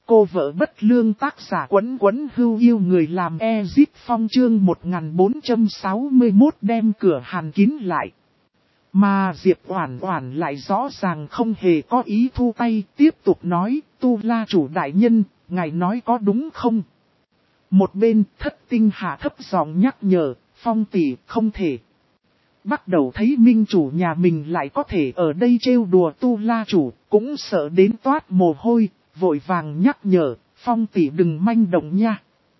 Cô vợ bất lương tác giả Quấn Quấn Hưu yêu người làm Ezip Phong chương 1461 đem cửa hàn kín lại. Mà Diệp Oản Oản lại rõ ràng không hề có ý thu tay, tiếp tục nói, Tu La chủ đại nhân, ngài nói có đúng không? Một bên Thất Tinh hạ thấp giọng nhắc nhở, Phong tỷ không thể. Bắt đầu thấy minh chủ nhà mình lại có thể ở đây trêu đùa Tu La chủ, cũng sợ đến toát mồ hôi, vội vàng nhắc nhở, Phong tỷ đừng manh động nha.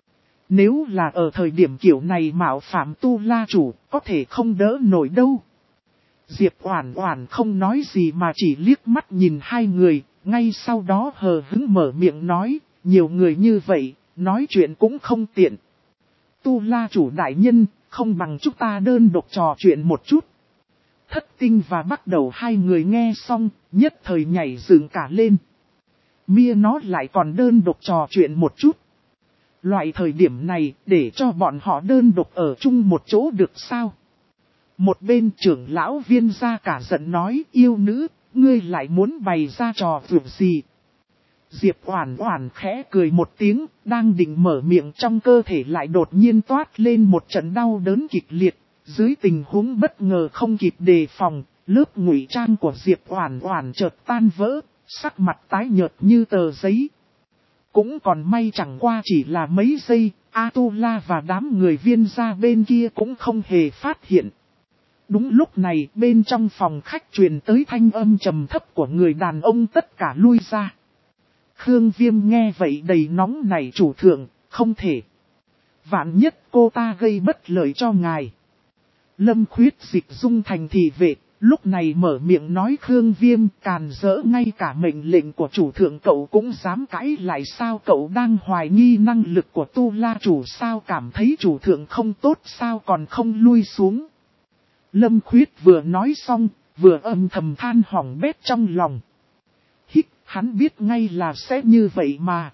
Nếu là ở thời điểm kiểu này mạo phạm Tu La chủ, có thể không đỡ nổi đâu. Diệp Oản Oản không nói gì mà chỉ liếc mắt nhìn hai người, ngay sau đó hờ hững mở miệng nói, nhiều người như vậy, nói chuyện cũng không tiện. Tu La chủ đại nhân, không bằng chúng ta đơn độc trò chuyện một chút. Thất Tinh và Bắt Đầu hai người nghe xong, nhất thời nhảy dựng cả lên. Mia nó lại còn đơn độc trò chuyện một chút. Loại thời điểm này, để cho bọn họ đơn độc ở chung một chỗ được sao? Một bên trưởng lão Viên gia cả giận nói, yêu nữ, ngươi lại muốn bày ra trò vượt gì? Diệp Oản Oản khẽ cười một tiếng, đang định mở miệng trong cơ thể lại đột nhiên toát lên một trận đau đớn kịch liệt. Dưới tình huống bất ngờ không kịp đề phòng, lớp ngụy trang của Diệp Oản Oản chợt tan vỡ, sắc mặt tái nhợt như tờ giấy. Cũng còn may chẳng qua chỉ là mấy giây, Atula và đám người Viên gia bên kia cũng không hề phát hiện. Đúng lúc này, bên trong phòng khách truyền tới thanh âm trầm thấp của người đàn ông tất cả lui ra. Khương Viêm nghe vậy đầy nóng nảy, chủ thượng, không thể. Vạn nhất cô ta gây bất lợi cho ngài. Lâm Khuyết Dịch dung thành thị vệ, lúc này mở miệng nói Khương Viêm càn rỡ, ngay cả mệnh lệnh của chủ thượng cậu cũng dám cãi lại sao? Cậu đang hoài nghi năng lực của Tu La chủ sao? Cảm thấy chủ thượng không tốt sao còn không lui xuống? Lâm Khuyết vừa nói xong, vừa âm thầm than hỏng bét trong lòng. Hít, hắn biết ngay là sẽ như vậy mà.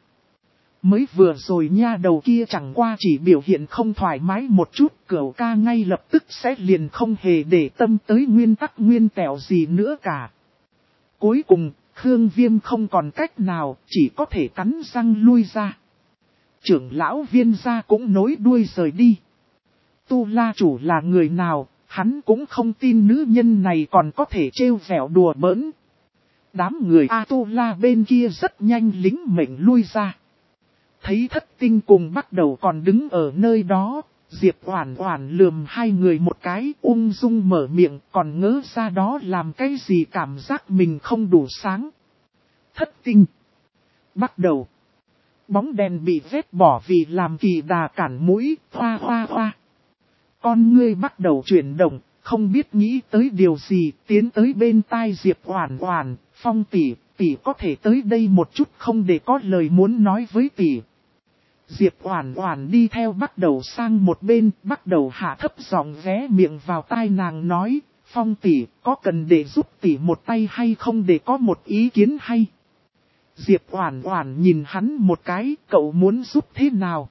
Mới vừa rồi nha đầu kia chẳng qua chỉ biểu hiện không thoải mái một chút, Cửu ca ngay lập tức sẽ liền không hề để tâm tới nguyên tắc nguyên tẹo gì nữa cả. Cuối cùng, Khương Viêm không còn cách nào, chỉ có thể cắn răng lui ra. Trưởng lão Viên gia cũng nối đuôi rời đi. Tu La chủ là người nào, hắn cũng không tin nữ nhân này còn có thể trêu vẻo đùa bỡn. Đám người Atula bên kia rất nhanh lính mệnh lui ra. Thấy Thất Tinh cùng Bắt Đầu còn đứng ở nơi đó, Diệp Oản Oản lườm hai người một cái, ung dung mở miệng, còn ngỡ ra đó làm cái gì, cảm giác mình không đủ sáng. Thất Tinh, Bắt Đầu, bóng đèn bị vét bỏ vì làm kỳ đà cản mũi, hoa hoa hoa. Con ngươi Bắt Đầu chuyển động, không biết nghĩ tới điều gì, tiến tới bên tai Diệp Oản Oản, Phong tỷ, tỷ có thể tới đây một chút không, để có lời muốn nói với tỷ. Diệp Oản Oản đi theo Bắt Đầu sang một bên, Bắt Đầu hạ thấp giọng ghé miệng vào tai nàng nói, Phong tỷ, có cần để giúp tỷ một tay hay không, để có một ý kiến hay. Diệp Oản Oản nhìn hắn một cái, cậu muốn giúp thế nào?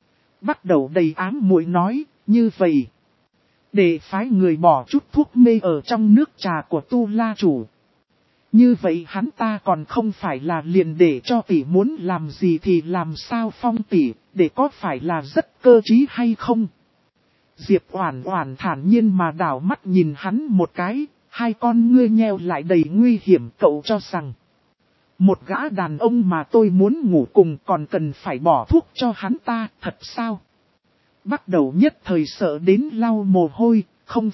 Bắt Đầu đầy ám muội nói, như vậy. Để phái người bỏ chút thuốc mê ở trong nước trà của Tu La chủ. Như vậy hắn ta còn không phải là liền để cho tỷ muốn làm gì thì làm sao? Phong tỷ, để có phải là rất cơ trí hay không? Diệp Oản Oản thản nhiên mà đảo mắt nhìn hắn một cái, hai con ngươi nheo lại đầy nguy hiểm. Cậu cho rằng một gã đàn ông mà tôi muốn ngủ cùng còn cần phải bỏ thuốc cho hắn ta, thật sao? Bắt Đầu nhất thời sợ đến lau mồ hôi, không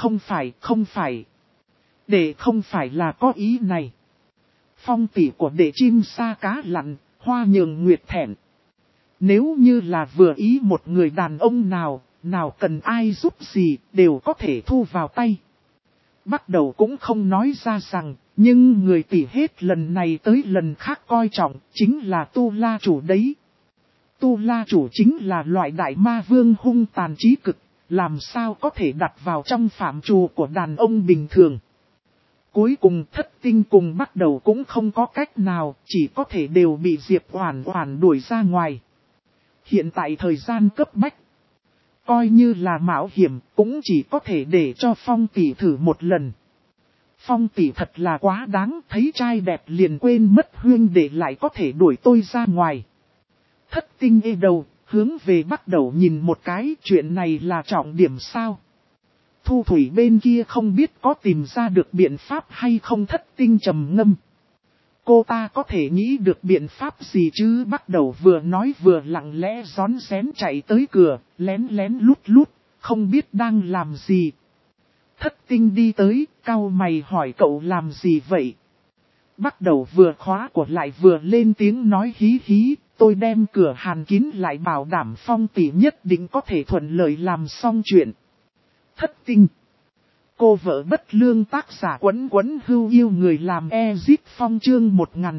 phải. Đệ không phải là có ý này. Phong tỷ của đệ chim sa cá lặn, Hoa Nhường Nguyệt thẹn. Nếu như là vừa ý một người đàn ông nào cần ai giúp gì, đều có thể thu vào tay. Bắt Đầu cũng không nói ra rằng, nhưng người tỷ hết lần này tới lần khác coi trọng, chính là Tu La chủ đấy. Tu La chủ chính là loại đại ma vương hung tàn trí cực, làm sao có thể đặt vào trong phạm trù của đàn ông bình thường. Cuối cùng Thất Tinh cùng Bắt Đầu cũng không có cách nào, chỉ có thể đều bị Diệp Oản Oản đuổi ra ngoài. Hiện tại thời gian cấp bách, coi như là mạo hiểm, cũng chỉ có thể để cho Phong tỷ thử một lần. Phong tỷ thật là quá đáng, thấy trai đẹp liền quên mất huynh để lại có thể đuổi tôi ra ngoài. Thất tinh ê đầu, hướng về bắt đầu nhìn một cái, chuyện này là trọng điểm sao? Thu thủy bên kia không biết có tìm ra được biện pháp hay không. Thất tinh trầm ngâm. Cô ta có thể nghĩ được biện pháp gì chứ? Bắt đầu vừa nói vừa lặng lẽ rón rén chạy tới cửa, lén lén lút lút, không biết đang làm gì. Thất tinh đi tới, cau mày hỏi cậu làm gì vậy? Bắt đầu vừa khóa của lại vừa lên tiếng nói hí hí, tôi đem cửa hàn kín lại bảo đảm Phong tỷ nhất định có thể thuận lợi làm xong chuyện. Thất tinh. Cô vợ bất lương tác giả quấn quấn hưu yêu người làm Ezip Phong chương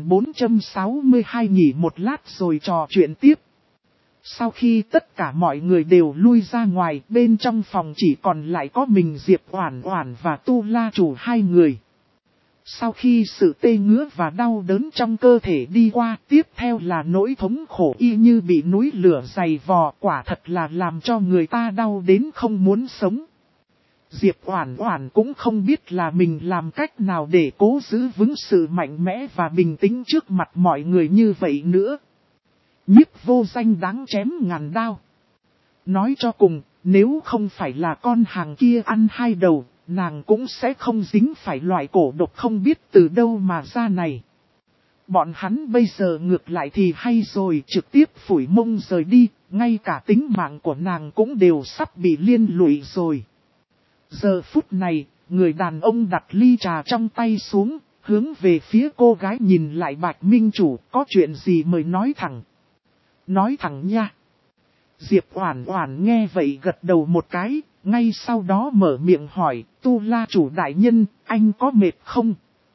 1462 nghỉ một lát rồi trò chuyện tiếp. Sau khi tất cả mọi người đều lui ra ngoài, bên trong phòng chỉ còn lại có mình Diệp Oản Oản và Tu La Chủ hai người. Sau khi sự tê ngứa và đau đớn trong cơ thể đi qua, tiếp theo là nỗi thống khổ y như bị núi lửa dày vò, quả thật là làm cho người ta đau đến không muốn sống. Diệp Oản Oản cũng không biết là mình làm cách nào để cố giữ vững sự mạnh mẽ và bình tĩnh trước mặt mọi người như vậy nữa. Nhiếp vô danh đáng chém ngàn đao. Nói cho cùng, nếu không phải là con hàng kia ăn hai đầu, nàng cũng sẽ không dính phải loại cổ độc không biết từ đâu mà ra này. Bọn hắn bây giờ ngược lại thì hay rồi, trực tiếp phủi mông rời đi, ngay cả tính mạng của nàng cũng đều sắp bị liên lụy rồi. Giờ phút này, người đàn ông đặt ly trà trong tay xuống, hướng về phía cô gái nhìn lại Bạch Minh Chủ, có chuyện gì mời nói thẳng. Nói thẳng nha. Diệp Oản Oản nghe vậy gật đầu một cái, ngay sau đó mở miệng hỏi, Tu La Chủ đại nhân, anh có mệt không?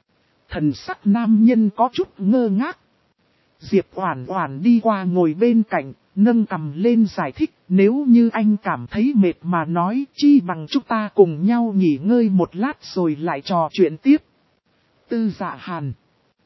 Thần sắc nam nhân có chút ngơ ngác. Diệp Oản Oản đi qua ngồi bên cạnh, nâng cằm lên giải thích, nếu như anh cảm thấy mệt mà nói, chi bằng chúng ta cùng nhau nghỉ ngơi một lát rồi lại trò chuyện tiếp. Tư Dạ Hàn.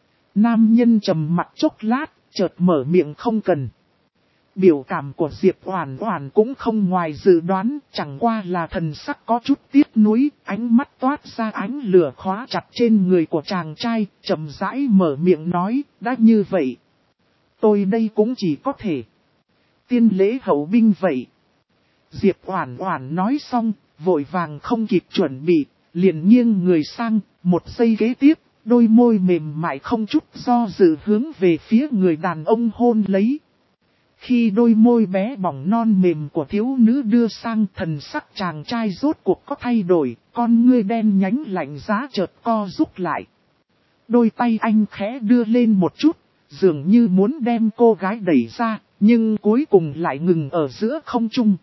Nam nhân trầm mặt chốc lát, chợt mở miệng không cần. Biểu cảm của Diệp Oản Oản cũng không ngoài dự đoán, chẳng qua là thần sắc có chút tiếc nuối, ánh mắt toát ra ánh lửa khóa chặt trên người của chàng trai, chậm rãi mở miệng nói, đã như vậy. Tôi đây cũng chỉ có thể tiên lễ hậu binh vậy. Diệp Oản Oản nói xong, vội vàng không kịp chuẩn bị, liền nghiêng người sang, một giây kế tiếp, đôi môi mềm mại không chút do dự hướng về phía người đàn ông hôn lấy. Khi đôi môi bé bỏng non mềm của thiếu nữ đưa sang, thần sắc chàng trai rốt cuộc có thay đổi, con ngươi đen nhánh lạnh giá chợt co rút lại. Đôi tay anh khẽ đưa lên một chút, dường như muốn đem cô gái đẩy ra, nhưng cuối cùng lại ngừng ở giữa không trung.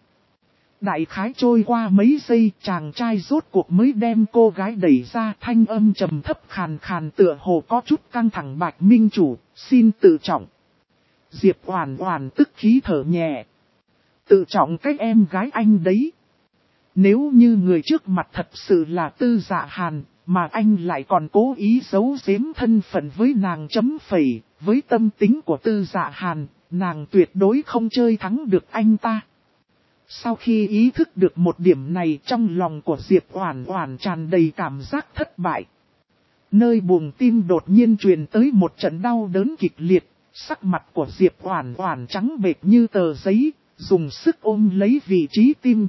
Đại khái trôi qua mấy giây, chàng trai rốt cuộc mới đem cô gái đẩy ra, thanh âm trầm thấp khàn khàn tựa hồ có chút căng thẳng. Bạch Minh Chủ, xin tự trọng. Diệp Oản Oản tức khí thở nhẹ. Tự trọng cái em gái anh đấy. Nếu như người trước mặt thật sự là Tư Dạ Hàn, mà anh lại còn cố ý giấu giếm thân phận với nàng chấm phẩy, với tâm tính của Tư Dạ Hàn, nàng tuyệt đối không chơi thắng được anh ta. Sau khi ý thức được một điểm này, trong lòng của Diệp Oản Oản tràn đầy cảm giác thất bại. Nơi buồng tim đột nhiên truyền tới một trận đau đớn kịch liệt, sắc mặt của Diệp Oản Oản trắng bệch như tờ giấy, dùng sức ôm lấy vị trí tim,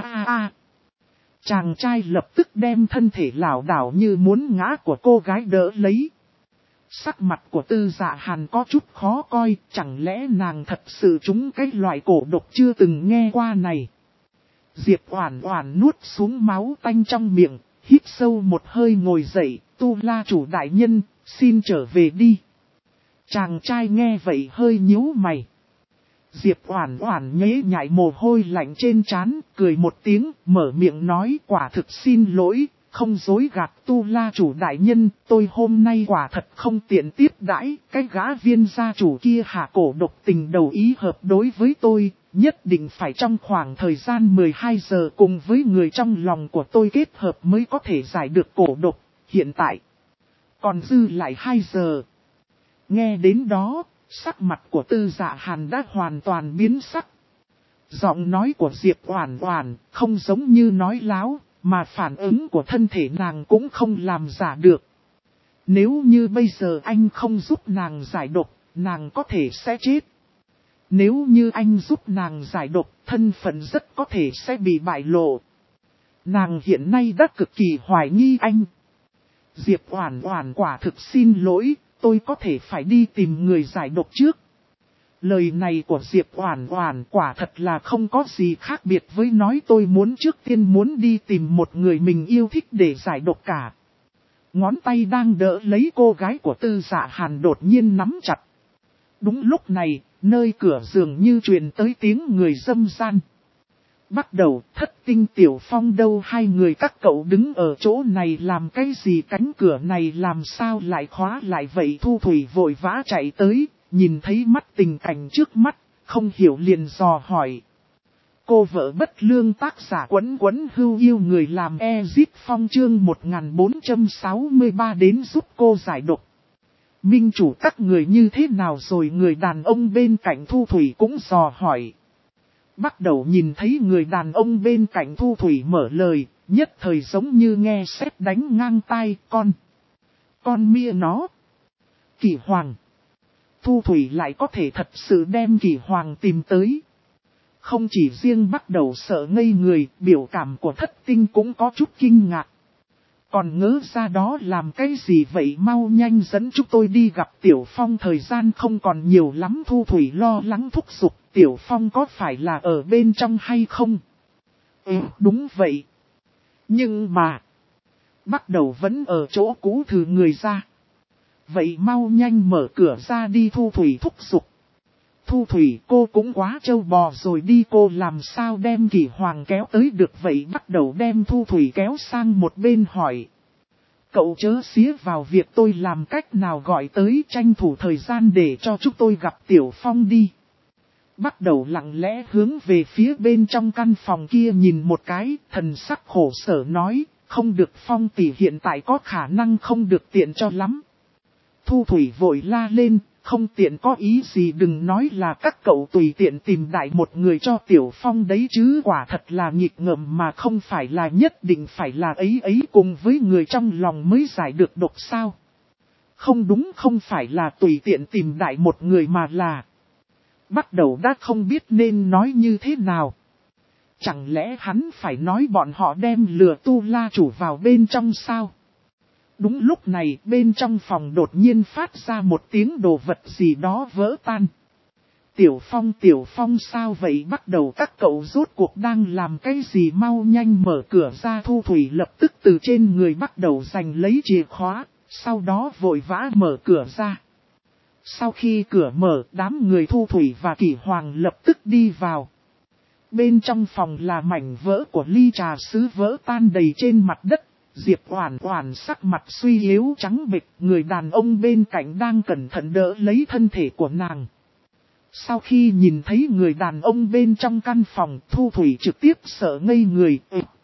Chàng trai lập tức đem thân thể lảo đảo như muốn ngã của cô gái đỡ lấy. Sắc mặt của Tư Dạ Hàn có chút khó coi, chẳng lẽ nàng thật sự trúng cái loại cổ độc chưa từng nghe qua này. Diệp Oản Oản nuốt xuống máu tanh trong miệng, hít sâu một hơi ngồi dậy, Tu La Chủ đại nhân, xin trở về đi. Chàng trai nghe vậy hơi nhíu mày. Diệp Oản Oản nhễ nhại mồ hôi lạnh trên trán, cười một tiếng, mở miệng nói quả thực xin lỗi, không dối gạt Tu La Chủ đại nhân, tôi hôm nay quả thật không tiện tiếp đãi, cái gã viên gia chủ kia hạ cổ độc tình đầu ý hợp đối với tôi, nhất định phải trong khoảng thời gian 12 giờ cùng với người trong lòng của tôi kết hợp mới có thể giải được cổ độc, hiện tại còn dư lại 2 giờ. Nghe đến đó, sắc mặt của Tư Dạ Hàn đã hoàn toàn biến sắc. Giọng nói của Diệp Oản Oản không giống như nói láo, Mà phản ứng của thân thể nàng cũng không làm giả được. Nếu như bây giờ anh không giúp nàng giải độc, nàng có thể sẽ chết. Nếu như anh giúp nàng giải độc, thân phận rất có thể sẽ bị bại lộ. Nàng hiện nay đã cực kỳ hoài nghi anh. Diệp Oản Oản quả thực xin lỗi, tôi có thể phải đi tìm người giải độc trước. Lời này của Diệp Oản Oản quả thật là không có gì khác biệt với nói tôi trước tiên muốn đi tìm một người mình yêu thích để giải độc cả. Ngón tay đang đỡ lấy cô gái của Tư Dạ Hàn đột nhiên nắm chặt. Đúng lúc này, nơi cửa dường như truyền tới tiếng người dâm gian. Bắt đầu, Thất Tinh Tiểu Phong đâu, hai người các cậu đứng ở chỗ này làm cái gì, cánh cửa này làm sao lại khóa lại vậy? Thu Thủy vội vã chạy tới, nhìn thấy mắt tình cảnh trước mắt, không hiểu liền dò hỏi. Cô vợ bất lương, tác giả Quấn Quấn Hưu Yêu người làm Ezip Phong, chương 1463 đến giúp cô giải độc. Minh chủ các người như thế nào rồi? Người đàn ông bên cạnh Thu Thủy cũng dò hỏi. Bắt đầu nhìn thấy người đàn ông bên cạnh Thu Thủy mở lời, nhất thời giống như nghe sét đánh ngang tai. Con mia nó. Kỷ Hoàng. Thu Thủy lại có thể thật sự đem Kỷ Hoàng tìm tới. Không chỉ riêng bắt đầu sợ ngây người, biểu cảm của Thất Tinh cũng có chút kinh ngạc. Còn ngỡ ra đó làm cái gì vậy, mau nhanh dẫn chúng tôi đi gặp Tiểu Phong, thời gian không còn nhiều lắm. Thu Thủy lo lắng thúc giục. Tiểu Phong có phải là ở bên trong hay không? Đúng vậy. Nhưng mà, bắt đầu vẫn ở chỗ cũ thử người ra. Vậy mau nhanh mở cửa ra đi, Thu Thủy thúc giục. Thu Thủy, cô cũng quá trâu bò rồi đi, cô làm sao đem Kỷ Hoàng kéo tới được vậy? Bắt đầu đem Thu Thủy kéo sang một bên hỏi. Cậu chớ xía vào việc tôi làm cách nào, gọi tới, tranh thủ thời gian để cho chúng tôi gặp Tiểu Phong đi. Bắt đầu lặng lẽ hướng về phía bên trong căn phòng kia nhìn một cái, thần sắc khổ sở nói, không được Phong tỷ, hiện tại có khả năng không được tiện cho lắm. Thu Thủy vội la lên, không tiện có ý gì, đừng nói là các cậu tùy tiện tìm đại một người cho Tiểu Phong đấy chứ, quả thật là nghịch ngợm mà, không phải là nhất định phải là ấy cùng với người trong lòng mới giải được độc sao. Không đúng, không phải là tùy tiện tìm đại một người mà là... Bắt đầu đã không biết nên nói như thế nào. Chẳng lẽ hắn phải nói bọn họ đem lừa Tu La chủ vào bên trong sao? Đúng lúc này bên trong phòng đột nhiên phát ra một tiếng đồ vật gì đó vỡ tan. Tiểu Phong sao vậy? Bắt đầu các cậu rốt cuộc đang làm cái gì, mau nhanh mở cửa ra. Thu Thủy lập tức từ trên người bắt đầu giành lấy chìa khóa, sau đó vội vã mở cửa ra. Sau khi cửa mở, đám người Thu Thủy và Kỷ Hoàng lập tức đi vào. Bên trong phòng là mảnh vỡ của ly trà sứ vỡ tan đầy trên mặt đất. Diệp Oản Oản sắc mặt suy yếu trắng bệch, người đàn ông bên cạnh đang cẩn thận đỡ lấy thân thể của nàng. Sau khi nhìn thấy người đàn ông bên trong căn phòng, Thu Thủy trực tiếp sợ ngây người.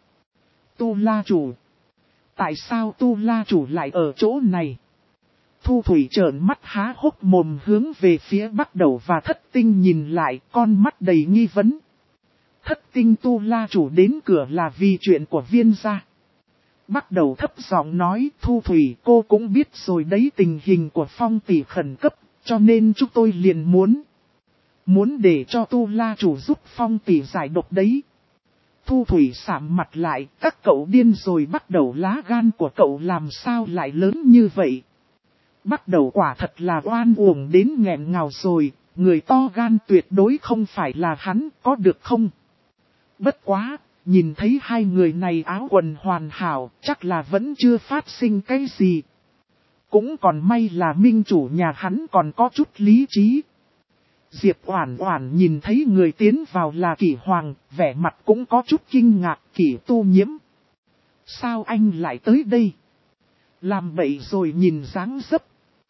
Tu La chủ. Tại sao Tu La chủ lại ở chỗ này? Thu Thủy trợn mắt há hốc mồm hướng về phía Bắt Đầu và Thất Tinh nhìn lại, con mắt đầy nghi vấn. Thất Tinh, Tu La chủ đến cửa là vì chuyện của Viên gia. Bắt Đầu thấp giọng nói, Thu Thủy, cô cũng biết rồi đấy, tình hình của Phong tỷ khẩn cấp, cho nên chúng tôi liền muốn để cho Tu La chủ giúp Phong tỷ giải độc đấy. Thu Thủy sạm mặt lại, các cậu điên rồi. Bắt Đầu, lá gan của cậu làm sao lại lớn như vậy? Bắt Đầu quả thật là oan uổng đến nghẹn ngào rồi, người to gan tuyệt đối không phải là hắn, có được không? Bất quá, nhìn thấy hai người này áo quần hoàn hảo, chắc là vẫn chưa phát sinh cái gì. Cũng còn may là minh chủ nhà hắn còn có chút lý trí. Diệp Oản Oản nhìn thấy người tiến vào là Kỷ Hoàng, vẻ mặt cũng có chút kinh ngạc. Kỷ Tu Nhiễm, sao anh lại tới đây? Làm bậy rồi, nhìn dáng dấp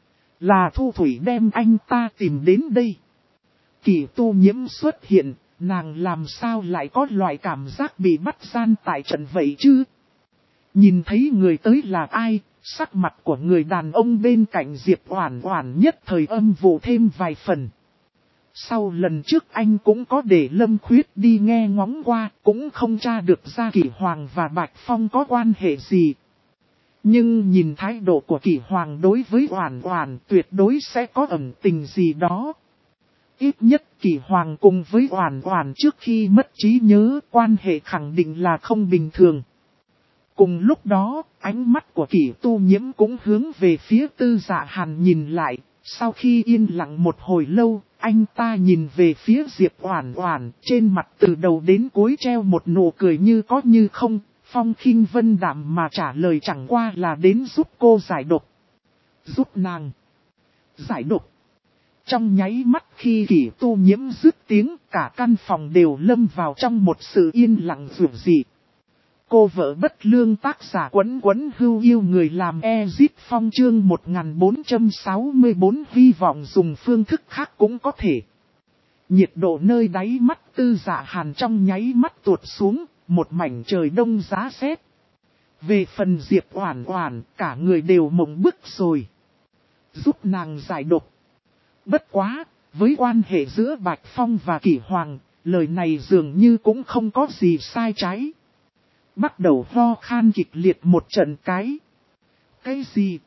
là Thu Thủy đem anh ta tìm đến đây. Kỷ Tu Nhiễm xuất hiện, nàng làm sao lại có loại cảm giác bị bắt gian tại trận vậy chứ? Nhìn thấy người tới là ai, sắc mặt của người đàn ông bên cạnh Diệp Oản Oản nhất thời âm vụ thêm vài phần. Sau lần trước anh cũng có để Lâm Khuyết đi nghe ngóng qua, cũng không tra được ra Kỷ Hoàng và Bạch Phong có quan hệ gì. Nhưng nhìn thái độ của Kỷ Hoàng đối với Oản Oản tuyệt đối sẽ có ẩn tình gì đó. Ít nhất Kỷ Hoàng cùng với Oản Oản trước khi mất trí nhớ quan hệ khẳng định là không bình thường. Cùng lúc đó, ánh mắt của Kỷ Tu Nhiễm cũng hướng về phía Tư Dạ Hàn nhìn lại. Sau khi yên lặng một hồi lâu, anh ta nhìn về phía Diệp Oản Oản, trên mặt từ đầu đến cuối treo một nụ cười như có như không, phong khinh vân đạm mà trả lời chẳng qua là đến giúp cô giải độc. Giúp nàng giải độc. Trong nháy mắt khi Kỷ Tu Nhiễm dứt tiếng, cả căn phòng đều lâm vào trong một sự yên lặng dường dị. Cô vợ bất lương tác giả Quấn Quấn Hưu yêu người làm Ezip Phong chương 1464 hy vọng dùng phương thức khác cũng có thể. Nhiệt độ nơi đáy mắt Tư Dạ Hàn trong nháy mắt tuột xuống, một mảnh trời đông giá rét. Về phần Diệp Oản Oản, cả người đều mộng bức rồi. Giúp nàng giải độc. Bất quá, với quan hệ giữa Bạch Phong và Kỷ Hoàng, lời này dường như cũng không có gì sai trái. Bắt đầu ho khan kịch liệt một trận cái. Cái gì?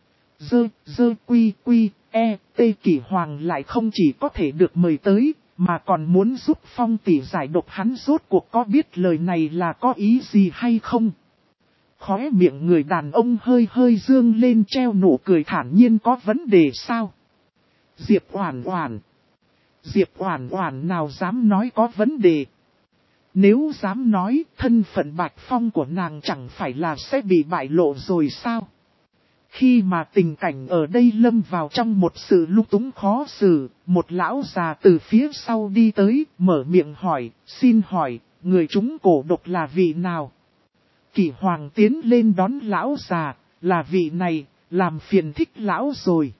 Kỷ Hoàng lại không chỉ có thể được mời tới, mà còn muốn giúp Phong tỷ giải độc, hắn rốt cuộc có biết lời này là có ý gì hay không? Khóe miệng người đàn ông hơi hơi dương lên treo nụ cười thản nhiên, có vấn đề sao? Diệp Oản Oản nào dám nói có vấn đề. Nếu dám nói, thân phận Bạch Phong của nàng chẳng phải là sẽ bị bại lộ rồi sao? Khi mà tình cảnh ở đây lâm vào trong một sự lung túng khó xử, một lão già từ phía sau đi tới, mở miệng hỏi, xin hỏi, người trúng cổ độc là vị nào? Kỷ Hoàng tiến lên đón lão già, là vị này, làm phiền thích lão rồi.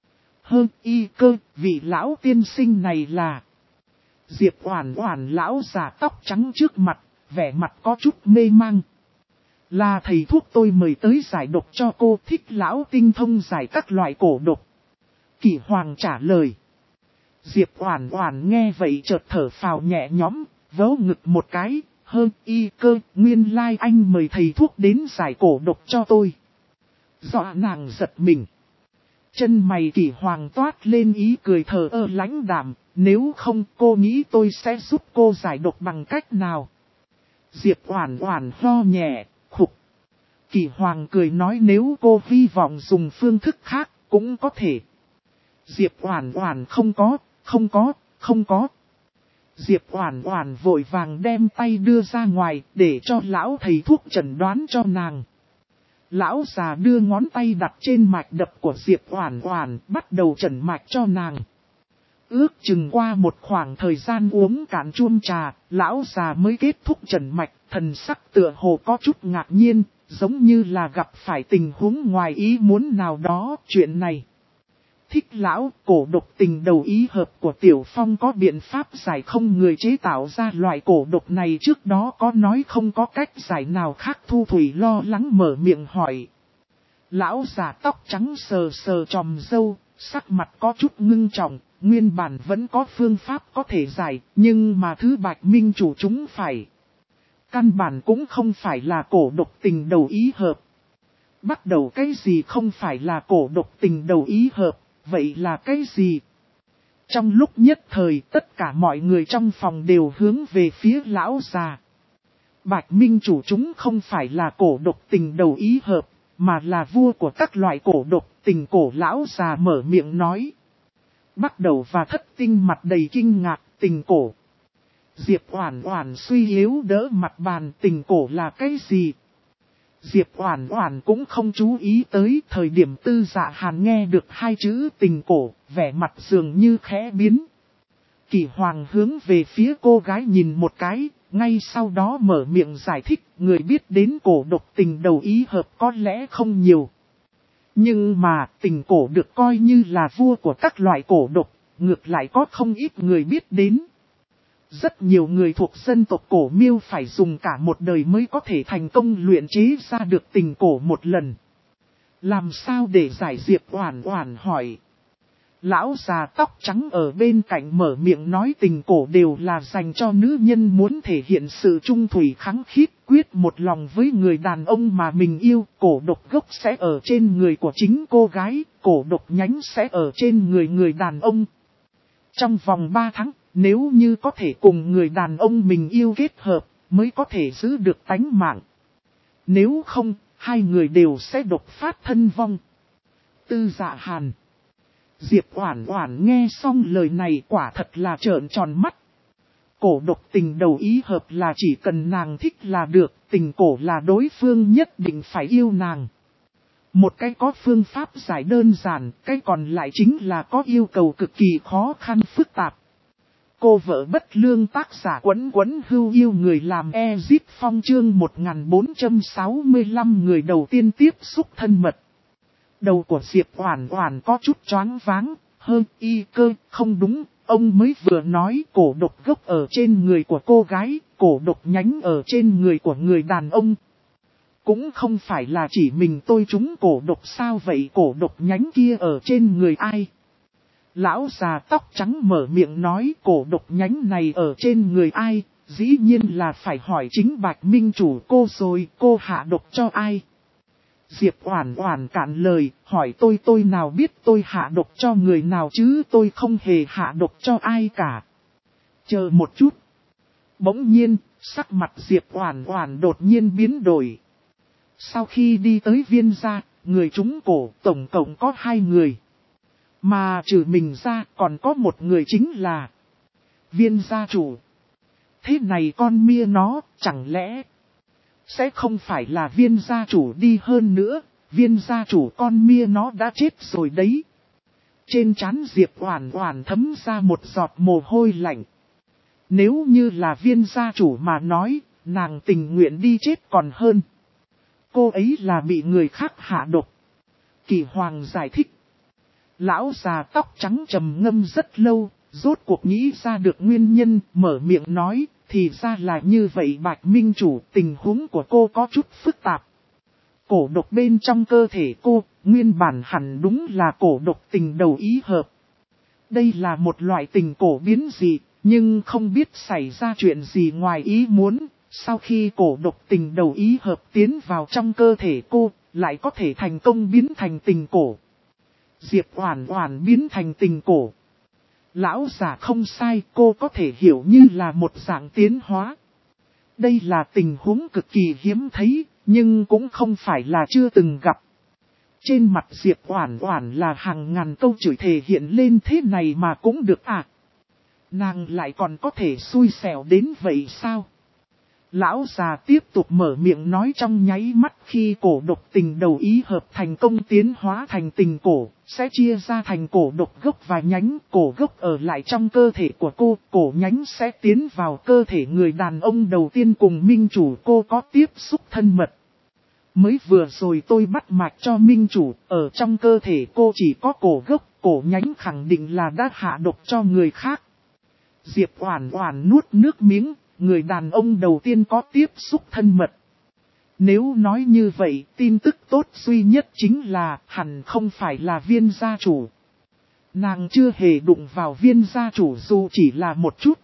Y cơ, vị lão tiên sinh này là... Diệp Oản Oản lão già tóc trắng trước mặt, vẻ mặt có chút mê mang. Là thầy thuốc tôi mời tới giải độc cho cô, thích lão tinh thông giải các loại cổ độc. Kỷ Hoàng trả lời. Diệp Oản Oản nghe vậy chợt thở phào nhẹ nhõm, vớ ngực một cái, Y cơ, nguyên lai anh mời thầy thuốc đến giải cổ độc cho tôi. Dọa nàng giật mình. Chân mày Kỷ Hoàng toát lên ý cười thờ ơ lãnh đạm, nếu không cô nghĩ tôi sẽ giúp cô giải độc bằng cách nào? Diệp Oản Oản ho nhẹ, khục. Kỷ Hoàng cười nói nếu cô hy vọng dùng phương thức khác, cũng có thể. Diệp Oản Oản không có. Diệp Oản Oản vội vàng đem tay đưa ra ngoài để cho lão thầy thuốc chẩn đoán cho nàng. Lão già đưa ngón tay đặt trên mạch đập của Diệp Oản Oản, bắt đầu chẩn mạch cho nàng. Ước chừng qua một khoảng thời gian uống cạn chuông trà, lão già mới kết thúc chẩn mạch, thần sắc tựa hồ có chút ngạc nhiên, giống như là gặp phải tình huống ngoài ý muốn nào đó. Chuyện này, thích lão, cổ độc tình đầu ý hợp của Tiểu Phong có biện pháp giải không? Người chế tạo ra loại cổ độc này trước đó có nói không có cách giải nào khác? Thu Thủy lo lắng mở miệng hỏi. Lão già tóc trắng sờ sờ chòm râu, sắc mặt có chút ngưng trọng, nguyên bản vẫn có phương pháp có thể giải, nhưng mà thứ Bạch Minh chủ chúng phải. Căn bản cũng không phải là cổ độc tình đầu ý hợp. Bắt đầu cái gì không phải là cổ độc tình đầu ý hợp, vậy là cái gì? Trong lúc nhất thời tất cả mọi người trong phòng đều hướng về phía lão già. Bạch Minh chủ chúng không phải là cổ độc tình đầu ý hợp, mà là vua của các loại cổ độc tình cổ. Lão già mở miệng nói. Bắt đầu và thất tinh mặt đầy kinh ngạc, tình cổ. Diệp Oản Oản suy yếu đỡ mặt bàn, tình cổ là cái gì? Diệp Oản Oản cũng không chú ý tới. Thời điểm Tư Dạ Hàn nghe được hai chữ tình cổ, vẻ mặt dường như khẽ biến. Kỷ Hoàng hướng về phía cô gái nhìn một cái, ngay sau đó mở miệng giải thích. Người biết đến cổ độc tình đầu ý hợp có lẽ không nhiều. Nhưng mà tình cổ được coi như là vua của các loại cổ độc, ngược lại có không ít người biết đến. Rất nhiều người thuộc dân tộc cổ Miêu phải dùng cả một đời mới có thể thành công luyện chế ra được tình cổ một lần. Làm sao để giải? Diệp Oản Oản hỏi. Lão già tóc trắng ở bên cạnh mở miệng nói tình cổ đều là dành cho nữ nhân muốn thể hiện sự trung thủy kháng khít, quyết một lòng với người đàn ông mà mình yêu. Cổ độc gốc sẽ ở trên người của chính cô gái, cổ độc nhánh sẽ ở trên người đàn ông. Trong vòng 3 tháng, nếu như có thể cùng người đàn ông mình yêu kết hợp, mới có thể giữ được tánh mạng. Nếu không, hai người đều sẽ độc phát thân vong. Tư Dạ Hàn. Diệp Oản Oản nghe xong lời này quả thật là trợn tròn mắt. Cổ độc tình đầu ý hợp là chỉ cần nàng thích là được, tình cổ là đối phương nhất định phải yêu nàng. Một cái có phương pháp giải đơn giản, cái còn lại chính là có yêu cầu cực kỳ khó khăn phức tạp. Cô vợ bất lương tác giả Quấn Quấn Hưu yêu người làm Ezip Phong chương 1465 người đầu tiên tiếp xúc thân mật. Đầu của Diệp Oản Oản có chút choáng váng, hơi y cơ, không đúng, ông mới vừa nói cổ độc gốc ở trên người của cô gái, cổ độc nhánh ở trên người của người đàn ông. Cũng không phải là chỉ mình tôi trúng cổ độc sao vậy, cổ độc nhánh kia ở trên người ai? Lão già tóc trắng mở miệng nói cổ độc nhánh này ở trên người ai, dĩ nhiên là phải hỏi chính Bạch Minh chủ cô rồi, cô hạ độc cho ai? Diệp Oản Oản cạn lời, hỏi tôi nào biết tôi hạ độc cho người nào chứ, tôi không hề hạ độc cho ai cả. Chờ một chút. Bỗng nhiên, sắc mặt Diệp Oản Oản đột nhiên biến đổi. Sau khi đi tới Viên gia, người trúng cổ tổng cộng có 2 người. Mà trừ mình ra còn có một người chính là Viên gia chủ. Thế này con mia nó, chẳng lẽ sẽ không phải là Viên gia chủ đi hơn nữa, Viên gia chủ con mia nó đã chết rồi đấy. Trên trán Diệp Oản Oản thấm ra một giọt mồ hôi lạnh. Nếu như là Viên gia chủ mà nói, nàng tình nguyện đi chết còn hơn. Cô ấy là bị người khác hạ độc. Kỳ Hoàng giải thích. Lão già tóc trắng trầm ngâm rất lâu, rốt cuộc nghĩ ra được nguyên nhân, mở miệng nói, thì ra là như vậy Bạch Minh chủ, tình huống của cô có chút phức tạp. Cổ độc bên trong cơ thể cô, nguyên bản hẳn đúng là cổ độc tình đầu ý hợp. Đây là một loại tình cổ biến dị, nhưng không biết xảy ra chuyện gì ngoài ý muốn, sau khi cổ độc tình đầu ý hợp tiến vào trong cơ thể cô, lại có thể thành công biến thành tình cổ. Diệp Oản Oản biến thành tình cổ. Lão già không sai, cô có thể hiểu như là một dạng tiến hóa. Đây là tình huống cực kỳ hiếm thấy, nhưng cũng không phải là chưa từng gặp. Trên mặt Diệp Oản Oản là hàng ngàn câu chửi thề hiện lên, thế này mà cũng được à? Nàng lại còn có thể xui xẻo đến vậy sao? Lão già tiếp tục mở miệng nói, trong nháy mắt khi cổ độc tình đầu ý hợp thành công tiến hóa thành tình cổ, sẽ chia ra thành cổ độc gốc và nhánh. Cổ gốc ở lại trong cơ thể của cô, cổ nhánh sẽ tiến vào cơ thể người đàn ông đầu tiên cùng minh chủ cô có tiếp xúc thân mật. Mới vừa rồi tôi bắt mạch cho minh chủ, ở trong cơ thể cô chỉ có cổ gốc, cổ nhánh khẳng định là đã hạ độc cho người khác. Diệp Oản Oản nuốt nước miếng. Người đàn ông đầu tiên có tiếp xúc thân mật. Nếu nói như vậy, tin tức tốt duy nhất chính là hẳn không phải là Viên gia chủ. Nàng chưa hề đụng vào Viên gia chủ dù chỉ là một chút.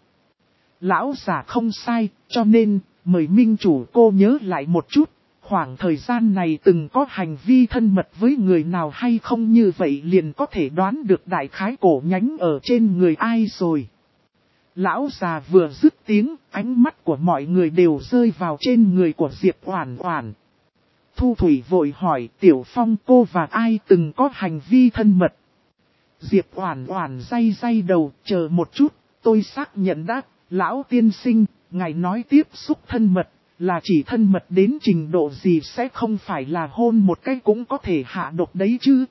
Lão già không sai, cho nên, mời minh chủ cô nhớ lại một chút, khoảng thời gian này từng có hành vi thân mật với người nào hay không, như vậy liền có thể đoán được đại khái cổ nhánh ở trên người ai rồi. Lão già vừa dứt tiếng, ánh mắt của mọi người đều rơi vào trên người của Diệp Oản Oản. Thu Thủy vội hỏi, Tiểu Phong, cô và ai từng có hành vi thân mật? Diệp Oản Oản day đầu, chờ một chút, tôi xác nhận đã, lão tiên sinh, ngài nói tiếp xúc thân mật, là chỉ thân mật đến trình độ gì, sẽ không phải là hôn một cái cũng có thể hạ độc đấy chứ?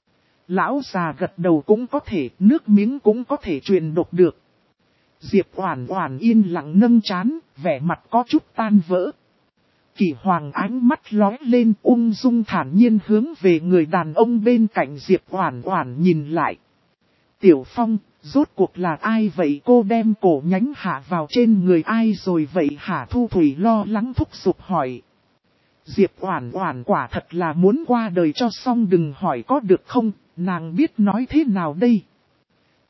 Lão già gật đầu, cũng có thể, nước miếng cũng có thể truyền độc được. Diệp Oản Oản yên lặng nâng trán, vẻ mặt có chút tan vỡ. Kỳ Hoàng ánh mắt lóe lên, ung dung thản nhiên hướng về người đàn ông bên cạnh Diệp Oản Oản nhìn lại. Tiểu Phong, rốt cuộc là ai vậy, cô đem cổ nhánh hạ vào trên người ai rồi vậy hả? Thu Thủy lo lắng thúc giục hỏi. Diệp Oản Oản quả thật là muốn qua đời cho xong, đừng hỏi có được không, nàng biết nói thế nào đây?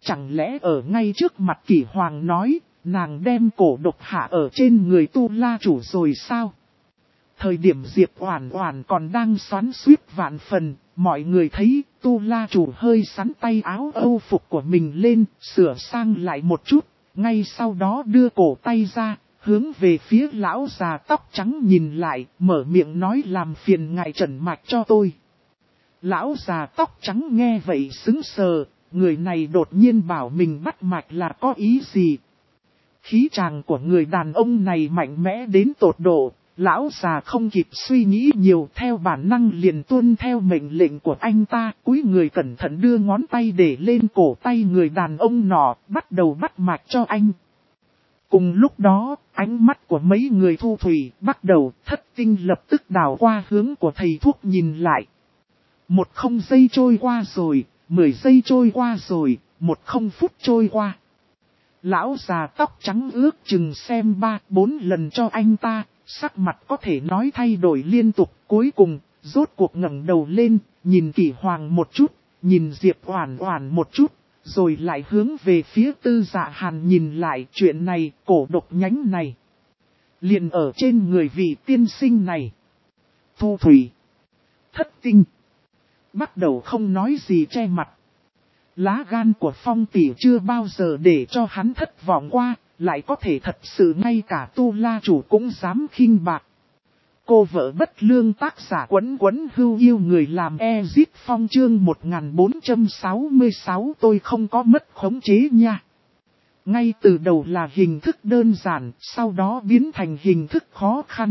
chẳng lẽ ở ngay trước mặt Kỷ Hoàng nói, nàng đem cổ độc hạ ở trên người Tu La chủ rồi sao? Thời điểm Diệp Oản Oản còn đang xoắn xuýt vạn phần, mọi người thấy Tu La chủ hơi sắn tay áo âu phục của mình lên, sửa sang lại một chút, ngay sau đó đưa cổ tay ra, hướng về phía lão già tóc trắng nhìn lại, mở miệng nói làm phiền ngài trần mạch cho tôi. Lão già tóc trắng nghe vậy sững sờ, người này đột nhiên bảo mình bắt mạch là có ý gì? Khí chàng của người đàn ông này mạnh mẽ đến tột độ, lão già không kịp suy nghĩ nhiều, theo bản năng liền tuân theo mệnh lệnh của anh ta, cúi người cẩn thận đưa ngón tay để lên cổ tay người đàn ông nọ, bắt đầu bắt mạch cho anh. Cùng lúc đó, ánh mắt của mấy người thu thủy bắt đầu, Thất Tinh lập tức đảo qua hướng của thầy thuốc nhìn lại. 10 giây trôi qua rồi, 10 giây trôi qua rồi, 10 phút trôi qua. Lão già tóc trắng ước chừng xem 3-4 lần cho anh ta, sắc mặt có thể nói thay đổi liên tục, cuối cùng, rốt cuộc ngẩng đầu lên, nhìn Kỷ Hoàng một chút, nhìn Diệp Oản Oản một chút, rồi lại hướng về phía Tư Dạ Hàn nhìn lại. Chuyện này, cổ độc nhánh này, liền ở trên người vị tiên sinh này. Thu thủy, Thất Tinh bắt đầu không nói gì che mặt. Lá gan của Phong tỷ chưa bao giờ để cho hắn thất vọng qua, lại có thể thật sự ngay cả Tu La chủ cũng dám khinh bạc. Cô vợ bất lương tác giả Quấn Quấn Hưu yêu người làm Ezit Phong chương 1466 tôi không có mất khống chế nha. Ngay từ đầu là hình thức đơn giản, sau đó biến thành hình thức khó khăn.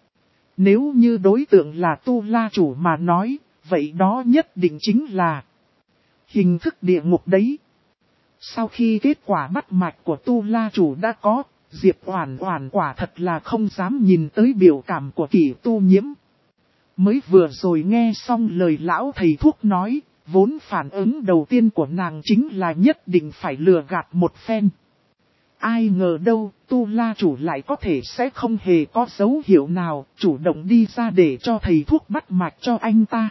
Nếu như đối tượng là Tu La chủ mà nói, vậy đó nhất định chính là hình thức địa ngục đấy. Sau khi kết quả bắt mạch của Tu La chủ đã có, Diệp Oản Oản quả thật là không dám nhìn tới biểu cảm của Kỷ Tu Nhiễm. Mới vừa rồi nghe xong lời lão thầy thuốc nói, vốn phản ứng đầu tiên của nàng chính là nhất định phải lừa gạt một phen. Ai ngờ đâu, Tu La chủ lại có thể sẽ không hề có dấu hiệu nào, chủ động đi ra để cho thầy thuốc bắt mạch cho anh ta.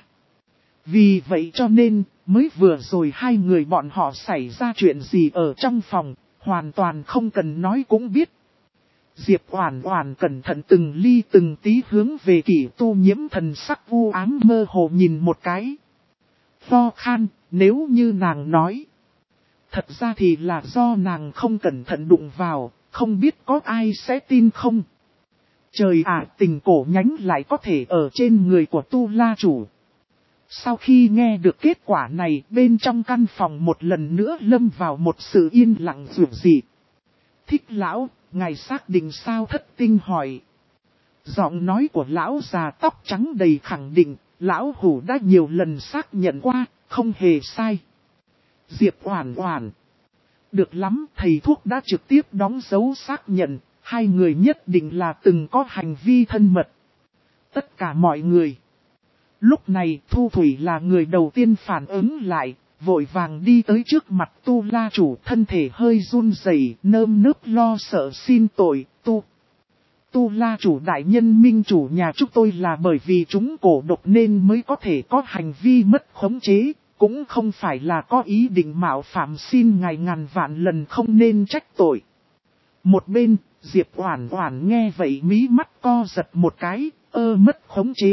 Vì vậy cho nên, mới vừa rồi hai người bọn họ xảy ra chuyện gì ở trong phòng, hoàn toàn không cần nói cũng biết. Diệp Oản Oản cẩn thận từng ly từng tí hướng về Kỷ Tu Nhiễm thần sắc u ám mơ hồ nhìn một cái. Ho khan, nếu như nàng nói. Thật ra thì là do nàng không cẩn thận đụng vào, không biết có ai sẽ tin không. Trời ạ, tình cổ nhánh lại có thể ở trên người của Tu La chủ. Sau khi nghe được kết quả này, bên trong căn phòng một lần nữa lâm vào một sự yên lặng dịu dị. Thích lão, ngài xác định sao? Thất Tinh hỏi. Giọng nói của lão già tóc trắng đầy khẳng định, lão hủ đã nhiều lần xác nhận qua, không hề sai. Diệp Oản Oản. Được lắm, thầy thuốc đã trực tiếp đóng dấu xác nhận, hai người nhất định là từng có hành vi thân mật. Tất cả mọi người. Lúc này Thu Thủy là người đầu tiên phản ứng lại, vội vàng đi tới trước mặt Tu La chủ, thân thể hơi run rẩy, nơm nớp lo sợ xin tội. Tu La chủ đại nhân, minh chủ nhà chúng tôi là bởi vì chúng cổ độc nên mới có thể có hành vi mất khống chế, cũng không phải là có ý định mạo phạm, xin ngài ngàn vạn lần không nên trách tội. Một bên, Diệp Oản Oản nghe vậy mí mắt co giật một cái, mất khống chế.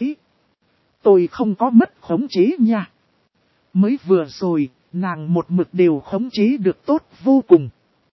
Tôi không có mất khống chế nha. Mới vừa rồi, nàng một mực đều khống chế được tốt vô cùng.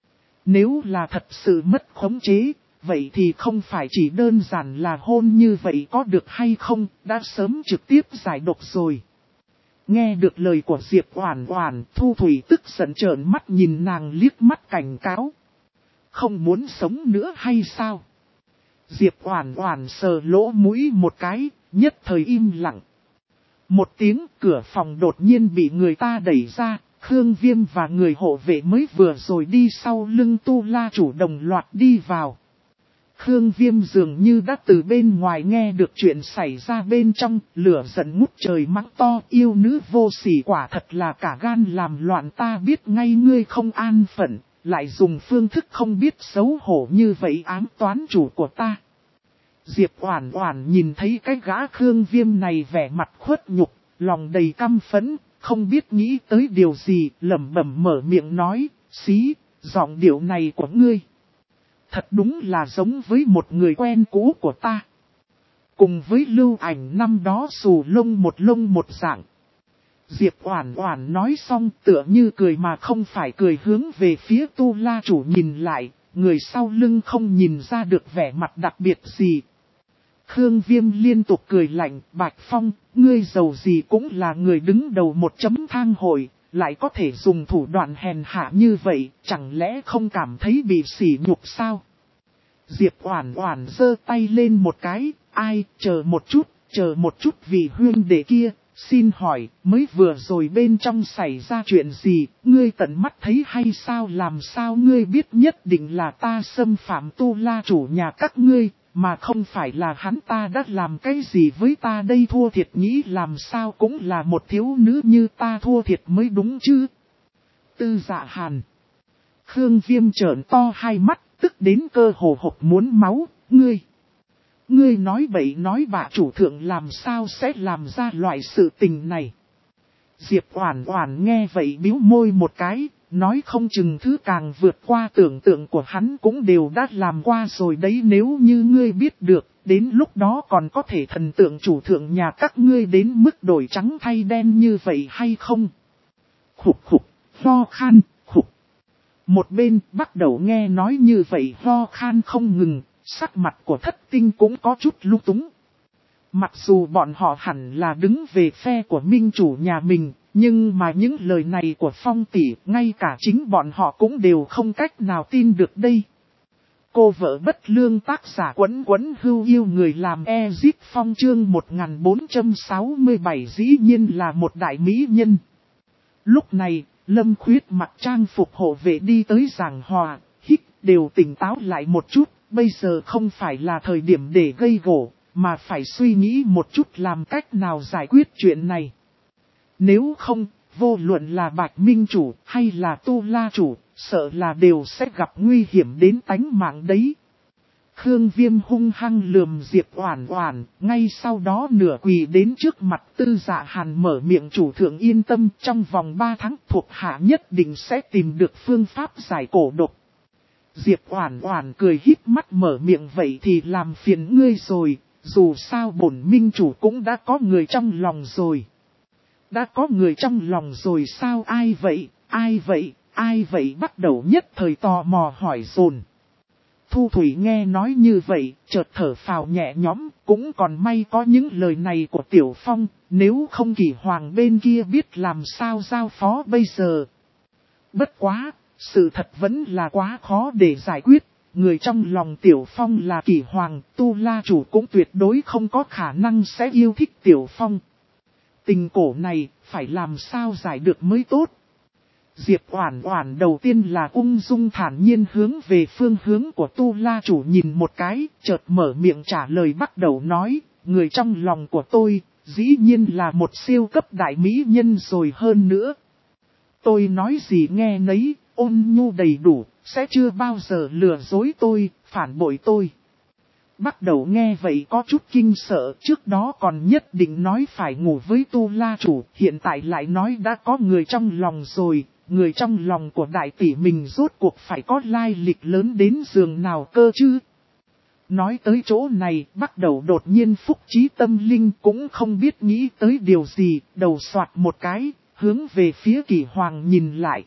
Nếu là thật sự mất khống chế, vậy thì không phải chỉ đơn giản là hôn như vậy có được hay không, đã sớm trực tiếp giải độc rồi. Nghe được lời của Diệp Oản Oản, Thu Thủy tức giận trợn mắt nhìn nàng liếc mắt cảnh cáo. Không muốn sống nữa hay sao? Diệp Oản Oản sờ lỗ mũi một cái, nhất thời im lặng. Một tiếng, cửa phòng đột nhiên bị người ta đẩy ra, Khương Viêm và người hộ vệ mới vừa rồi đi sau lưng Tu La chủ đồng loạt đi vào. Khương Viêm dường như đã từ bên ngoài nghe được chuyện xảy ra bên trong, lửa giận ngút trời mắng to, yêu nữ vô sỉ, quả thật là cả gan làm loạn, ta biết ngay ngươi không an phận, lại dùng phương thức không biết xấu hổ như vậy ám toán chủ của ta. Diệp Oản Oản nhìn thấy cái gã Khương Viêm này vẻ mặt khuất nhục, lòng đầy căm phẫn, không biết nghĩ tới điều gì, lẩm bẩm mở miệng nói, xí, giọng điệu này của ngươi. Thật đúng là giống với một người quen cũ của ta. Cùng với Lưu Ảnh năm đó xù lông một dạng. Diệp Oản Oản nói xong tựa như cười mà không phải cười, hướng về phía Tu La chủ nhìn lại, người sau lưng không nhìn ra được vẻ mặt đặc biệt gì. Khương Viêm liên tục cười lạnh, Bạch Phong, ngươi giàu gì cũng là người đứng đầu một chấm thang hội, lại có thể dùng thủ đoạn hèn hạ như vậy, chẳng lẽ không cảm thấy bị sỉ nhục sao? Diệp Oản Oản giơ tay lên một cái, ai, chờ một chút vì huynh đệ kia, xin hỏi, mới vừa rồi bên trong xảy ra chuyện gì, ngươi tận mắt thấy hay sao, làm sao ngươi biết nhất định là ta xâm phạm Tu La chủ nhà các ngươi, mà không phải là hắn ta đã làm cái gì với ta đây, thua thiệt nghĩ làm sao cũng là một thiếu nữ như ta thua thiệt mới đúng chứ. Tư Dạ Hàn. Khương Viêm trợn to hai mắt, tức đến cơ hồ hộc muốn máu, Ngươi nói bậy nói bạ, chủ thượng làm sao sẽ làm ra loại sự tình này. Diệp Oản Oản nghe vậy bĩu môi một cái, nói không chừng thứ càng vượt qua tưởng tượng của hắn cũng đều đã làm qua rồi đấy, nếu như ngươi biết được, đến lúc đó còn có thể thần tượng chủ thượng nhà các ngươi đến mức đổi trắng thay đen như vậy hay không? Khục khục, ho khan, khục. Một bên bắt đầu nghe nói như vậy ho khan không ngừng, sắc mặt của Thất Tinh cũng có chút lung túng. Mặc dù bọn họ hẳn là đứng về phe của minh chủ nhà mình, nhưng mà những lời này của Phong tỷ, ngay cả chính bọn họ cũng đều không cách nào tin được đây. Cô vợ bất lương tác giả Quấn Quấn Hưu yêu người làm Ezip Phong chương 1467 dĩ nhiên là một đại mỹ nhân. Lúc này, Lâm Khuyết mặc trang phục hộ vệ đi tới giảng hòa, hít đều tỉnh táo lại một chút, bây giờ không phải là thời điểm để gây gổ, mà phải suy nghĩ một chút làm cách nào giải quyết chuyện này. Nếu không, vô luận là Bạch Minh chủ hay là Tu La chủ, sợ là đều sẽ gặp nguy hiểm đến tánh mạng đấy. Khương Viêm hung hăng lườm Diệp Oản Oản, ngay sau đó nửa quỳ đến trước mặt Tư Dạ Hàn mở miệng, chủ thượng yên tâm, trong vòng 3 tháng thuộc hạ nhất định sẽ tìm được phương pháp giải cổ độc. Diệp Oản Oản cười híp mắt mở miệng, vậy thì làm phiền ngươi rồi, dù sao bổn minh chủ cũng đã có người trong lòng rồi. Đã có người trong lòng rồi sao, ai vậy, bắt đầu nhất thời tò mò hỏi dồn. Thu Thủy nghe nói như vậy, chợt thở phào nhẹ nhõm, cũng còn may có những lời này của Tiểu Phong, nếu không Kỷ Hoàng bên kia biết làm sao giao phó bây giờ. Bất quá, sự thật vẫn là quá khó để giải quyết, người trong lòng Tiểu Phong là Kỷ Hoàng, Tu La chủ cũng tuyệt đối không có khả năng sẽ yêu thích Tiểu Phong. Tình cổ này, phải làm sao giải được mới tốt. Diệp Oản Oản đầu tiên là ung dung thản nhiên hướng về phương hướng của Tu La chủ nhìn một cái, chợt mở miệng trả lời, bắt đầu nói, người trong lòng của tôi, dĩ nhiên là một siêu cấp đại mỹ nhân rồi, hơn nữa. Tôi nói gì nghe nấy, ôn nhu đầy đủ, sẽ chưa bao giờ lừa dối tôi, phản bội tôi. Bắt đầu nghe vậy có chút kinh sợ, trước đó còn nhất định nói phải ngủ với Tu La chủ, hiện tại lại nói đã có người trong lòng rồi, người trong lòng của đại tỷ mình rốt cuộc phải có lai lịch lớn đến giường nào cơ chứ. Nói tới chỗ này, bắt đầu đột nhiên phúc trí tâm linh cũng không biết nghĩ tới điều gì, đầu xoạt một cái, hướng về phía Kỷ Hoàng nhìn lại.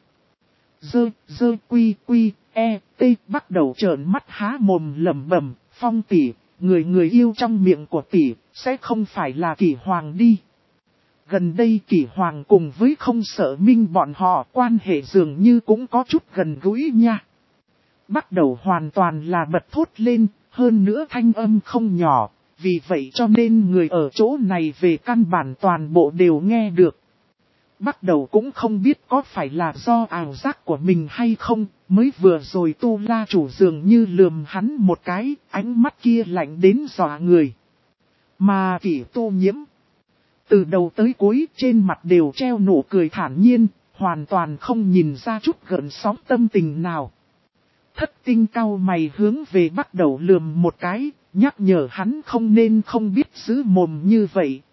Dơ quy, bắt đầu trợn mắt há mồm lẩm bẩm, Phong tỷ, người yêu trong miệng của tỷ, sẽ không phải là Kỷ Hoàng đi. Gần đây Kỷ Hoàng cùng với Không Sợ Minh bọn họ quan hệ dường như cũng có chút gần gũi nha. Bắt đầu hoàn toàn là bật thốt lên, hơn nữa thanh âm không nhỏ, vì vậy cho nên người ở chỗ này về căn bản toàn bộ đều nghe được. Bắt đầu cũng không biết có phải là do ảo giác của mình hay không, mới vừa rồi Tu La chủ dường như lườm hắn một cái, ánh mắt kia lạnh đến dọa người. Mà Kỷ Tu Nhiễm, từ đầu tới cuối trên mặt đều treo nụ cười thản nhiên, hoàn toàn không nhìn ra chút gợn sóng tâm tình nào. Thất Tinh cau mày hướng về bắt đầu lườm một cái, nhắc nhở hắn không nên không biết giữ mồm như vậy,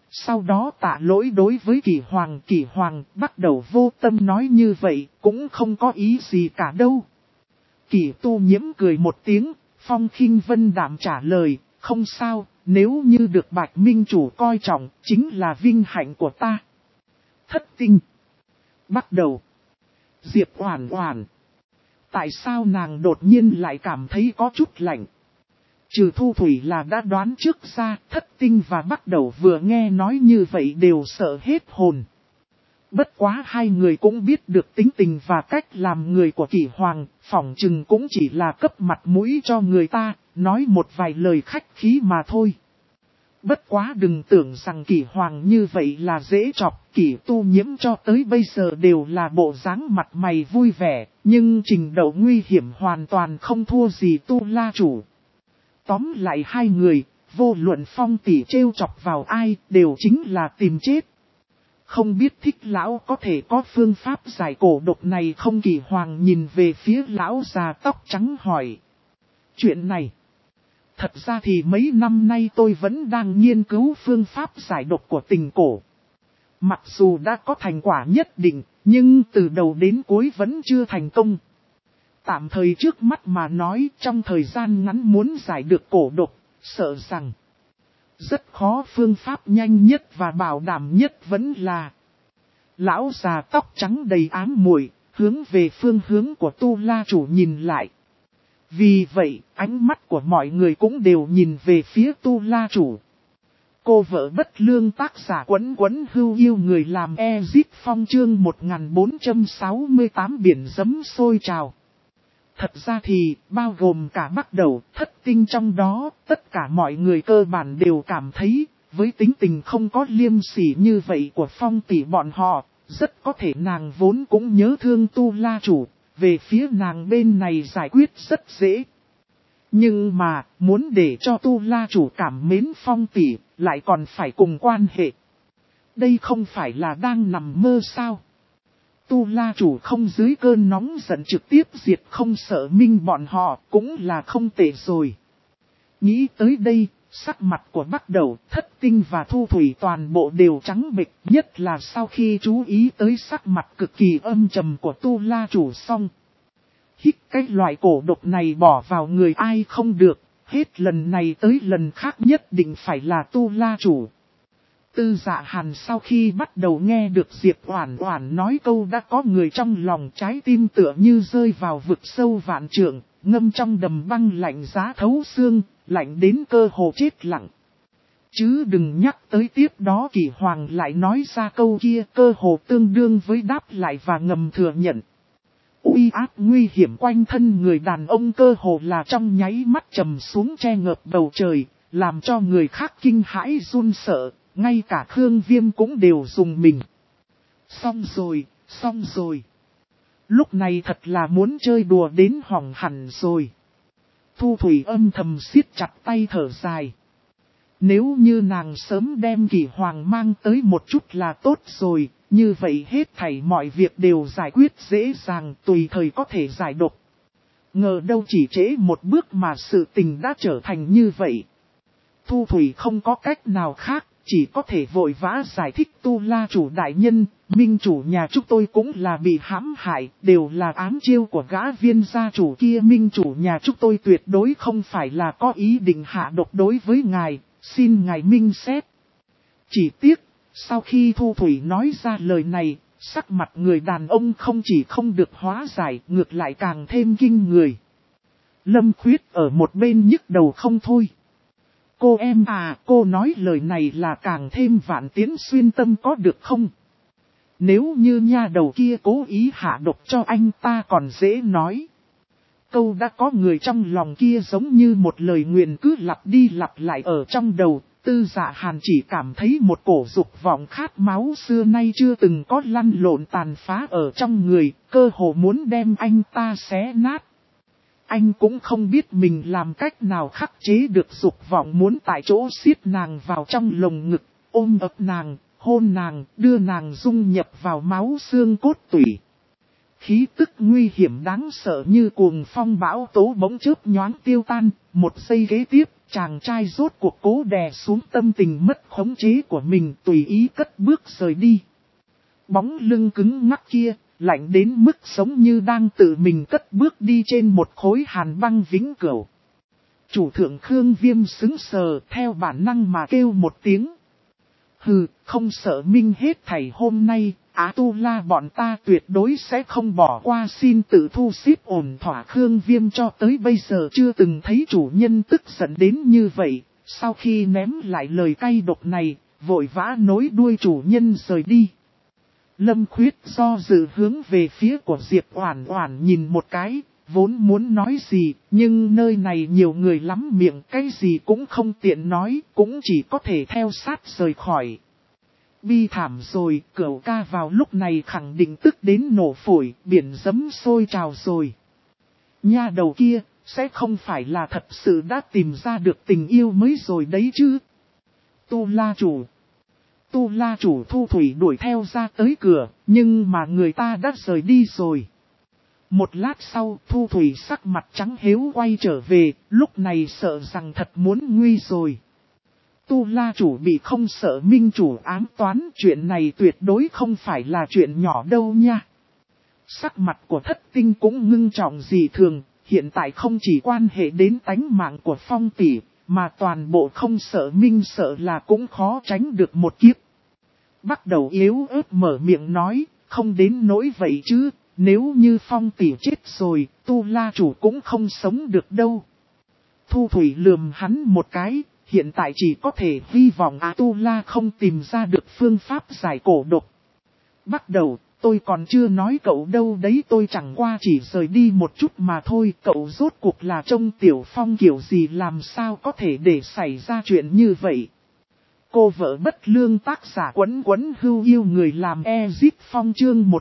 Sau đó tạ lỗi đối với Kỷ Hoàng bắt đầu vô tâm nói như vậy, cũng không có ý gì cả đâu. Kỷ Tu Nhiễm cười một tiếng, phong khinh vân đạm trả lời, không sao, nếu như được Bạch Minh Chủ coi trọng, chính là vinh hạnh của ta. Thất tinh. Bắt đầu. Diệp Oản Oản. Tại sao nàng đột nhiên lại cảm thấy có chút lạnh? Trừ Thu Thủy là đã đoán trước ra, Thất tinh và Bắt Đầu vừa nghe nói như vậy đều sợ hết hồn. Bất quá hai người cũng biết được tính tình và cách làm người của Kỷ Hoàng, phỏng chừng cũng chỉ là cấp mặt mũi cho người ta, nói một vài lời khách khí mà thôi. Bất quá đừng tưởng rằng Kỷ Hoàng như vậy là dễ chọc, Kỷ Tu Nhiễm cho tới bây giờ đều là bộ dáng mặt mày vui vẻ, nhưng trình độ nguy hiểm hoàn toàn không thua gì Tu La Chủ. Tóm lại hai người, vô luận Phong tỷ trêu chọc vào ai, đều chính là tìm chết. Không biết Thích lão có thể có phương pháp giải cổ độc này không? Kỷ Hoàng nhìn về phía lão già tóc trắng hỏi. Chuyện này, thật ra thì mấy năm nay tôi vẫn đang nghiên cứu phương pháp giải độc của tình cổ. Mặc dù đã có thành quả nhất định, nhưng từ đầu đến cuối vẫn chưa thành công. Tạm thời trước mắt mà nói, trong thời gian ngắn muốn giải được cổ độc, sợ rằng rất khó. Phương pháp nhanh nhất và bảo đảm nhất vẫn là... Lão già tóc trắng đầy ám muội hướng về phương hướng của Tu La Chủ nhìn lại. Vì vậy, ánh mắt của mọi người cũng đều nhìn về phía Tu La Chủ. Cô vợ bất lương tác giả Quấn Quấn Hưu Yêu người làm Ezit Phong chương 1468 biển giấm sôi trào. Thật ra thì, bao gồm cả Bắt Đầu, Thất tinh trong đó, tất cả mọi người cơ bản đều cảm thấy, với tính tình không có liêm sỉ như vậy của Phong tỷ bọn họ, rất có thể nàng vốn cũng nhớ thương Tu La Chủ, về phía nàng bên này giải quyết rất dễ. Nhưng mà, muốn để cho Tu La Chủ cảm mến Phong tỷ, lại còn phải cùng quan hệ. Đây không phải là đang nằm mơ sao? Tu La Chủ không dưới cơn nóng giận trực tiếp diệt Không Sợ Minh bọn họ cũng là không tệ rồi. Nghĩ tới đây, sắc mặt của Bắt Đầu, Thất tinh và Thu Thủy toàn bộ đều trắng bệch, nhất là sau khi chú ý tới sắc mặt cực kỳ âm trầm của Tu La Chủ xong. Hít cái loại cổ độc này bỏ vào người ai không được, hết lần này tới lần khác nhất định phải là Tu La Chủ. Tư Dạ Hàn sau khi bắt đầu nghe được Diệp Oản Oản nói câu đã có người trong lòng, trái tim tựa như rơi vào vực sâu vạn trượng, ngâm trong đầm băng lạnh giá thấu xương, lạnh đến cơ hồ chết lặng. Chứ đừng nhắc tới tiếp đó Kỷ Hoàng lại nói ra câu kia, cơ hồ tương đương với đáp lại và ngầm thừa nhận. Uy áp nguy hiểm quanh thân người đàn ông cơ hồ là trong nháy mắt trầm xuống che ngợp bầu trời, làm cho người khác kinh hãi run sợ, ngay cả Khương Viêm cũng đều dùng mình. Xong rồi. Lúc này thật là muốn chơi đùa đến hỏng hẳn rồi. Thu Thủy âm thầm siết chặt tay thở dài. Nếu như nàng sớm đem Kỷ Hoàng mang tới một chút là tốt rồi, như vậy hết thảy mọi việc đều giải quyết dễ dàng, tùy thời có thể giải độc. Ngờ đâu chỉ trễ một bước mà sự tình đã trở thành như vậy. Thu Thủy không có cách nào khác, chỉ có thể vội vã giải thích. Tu La Chủ đại nhân, Minh Chủ nhà chúng tôi cũng là bị hãm hại, đều là ám chiêu của gã Viên gia chủ kia. Minh Chủ nhà chúng tôi tuyệt đối không phải là có ý định hạ độc đối với ngài, xin ngài minh xét. Chỉ tiếc, sau khi Thu Thủy nói ra lời này, sắc mặt người đàn ông không chỉ không được hóa giải, ngược lại càng thêm kinh người. Lâm Khuyết ở một bên nhức đầu không thôi. Cô em à, cô nói lời này là càng thêm vạn tiến xuyên tâm có được không? Nếu như nha đầu kia cố ý hạ độc cho anh ta còn dễ nói. Câu đã có người trong lòng kia giống như một lời nguyền cứ lặp đi lặp lại ở trong đầu. Tư Dạ Hàn chỉ cảm thấy một cổ dục vọng khát máu xưa nay chưa từng có lăn lộn tàn phá ở trong người, cơ hồ muốn đem anh ta xé nát. Anh cũng không biết mình làm cách nào khắc chế được dục vọng muốn tại chỗ siết nàng vào trong lồng ngực, ôm ấp nàng, hôn nàng, đưa nàng dung nhập vào máu xương cốt tủy. Khí tức nguy hiểm đáng sợ như cuồng phong bão tố bỗng chớp nhoáng tiêu tan, một giây kế tiếp, chàng trai rốt cuộc cố đè xuống tâm tình mất khống chế của mình, tùy ý cất bước rời đi. Bóng lưng cứng ngắc kia, lạnh đến mức giống như đang tự mình cất bước đi trên một khối hàn băng vĩnh cửu. Chủ thượng Khương Viêm sững sờ, theo bản năng mà kêu một tiếng. Hừ, không sợ minh hết thảy hôm nay, Á Tu La bọn ta tuyệt đối sẽ không bỏ qua, xin tự thu xếp ổn thỏa. Khương Viêm cho tới bây giờ chưa từng thấy chủ nhân tức giận đến như vậy, sau khi ném lại lời cay độc này, vội vã nối đuôi chủ nhân rời đi. Lâm Khuyết do dự hướng về phía của Diệp Oản Oản nhìn một cái, vốn muốn nói gì, nhưng nơi này nhiều người lắm miệng, cái gì cũng không tiện nói, cũng chỉ có thể theo sát rời khỏi. Bi thảm rồi, Cửu ca vào lúc này khẳng định tức đến nổ phổi, biển giấm sôi trào rồi. Nha đầu kia, sẽ không phải là thật sự đã tìm ra được tình yêu mới rồi đấy chứ. Tu La chủ Thu Thủy đuổi theo ra tới cửa, nhưng mà người ta đã rời đi rồi. Một lát sau, Thu Thủy sắc mặt trắng hếu quay trở về, lúc này sợ rằng thật muốn nguy rồi. Tu La chủ bị không sợ minh chủ ám toán, chuyện này tuyệt đối không phải là chuyện nhỏ đâu nha. Sắc mặt của Thất Tinh cũng ngưng trọng dị thường, hiện tại không chỉ quan hệ đến tánh mạng của Phong tỷ, mà toàn bộ không sợ minh sợ là cũng khó tránh được một kiếp. Bắt đầu yếu ớt mở miệng nói, không đến nỗi vậy chứ, nếu như Phong tỷ chết rồi, Tu La chủ cũng không sống được đâu. Thu Thủy lườm hắn một cái, hiện tại chỉ có thể hy vọng Tu La không tìm ra được phương pháp giải cổ độc. Bắt đầu, tôi còn chưa nói cậu đâu đấy, tôi chẳng qua chỉ rời đi một chút mà thôi, cậu rốt cuộc là trông Tiểu Phong kiểu gì, làm sao có thể để xảy ra chuyện như vậy. Cô vợ bất lương, tác giả Quấn Quấn Hưu Yêu, người làm Ezip Phong, chương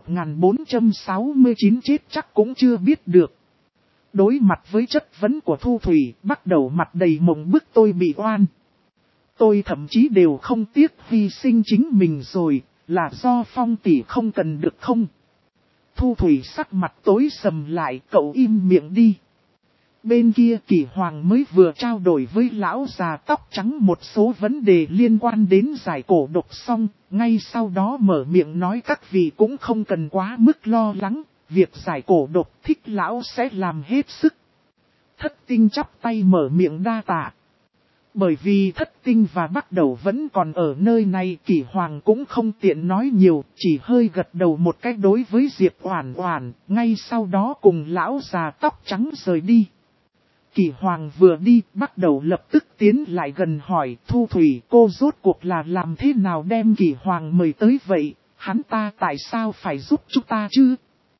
1469, chết chắc cũng chưa biết được. Đối mặt với chất vấn của Thu Thủy, bắt đầu mặt đầy mộng bức, tôi bị oan. Tôi thậm chí đều không tiếc hy sinh chính mình rồi, là do Phong tỷ không cần được không? Thu Thủy sắc mặt tối sầm lại, cậu im miệng đi. Bên kia Kỷ Hoàng mới vừa trao đổi với lão già tóc trắng một số vấn đề liên quan đến giải cổ độc xong, ngay sau đó mở miệng nói các vị cũng không cần quá mức lo lắng, việc giải cổ độc thích lão sẽ làm hết sức. Thất Tinh chắp tay mở miệng đa tạ. Bởi vì Thất Tinh và Bắt Đầu vẫn còn ở nơi này, Kỷ Hoàng cũng không tiện nói nhiều, chỉ hơi gật đầu một cách đối với Diệp Oản Oản, ngay sau đó cùng lão già tóc trắng rời đi. Kỷ Hoàng vừa đi, Bắt Đầu lập tức tiến lại gần hỏi, Thu Thủy, cô rốt cuộc là làm thế nào đem Kỷ Hoàng mời tới vậy, hắn ta tại sao phải giúp chúng ta chứ?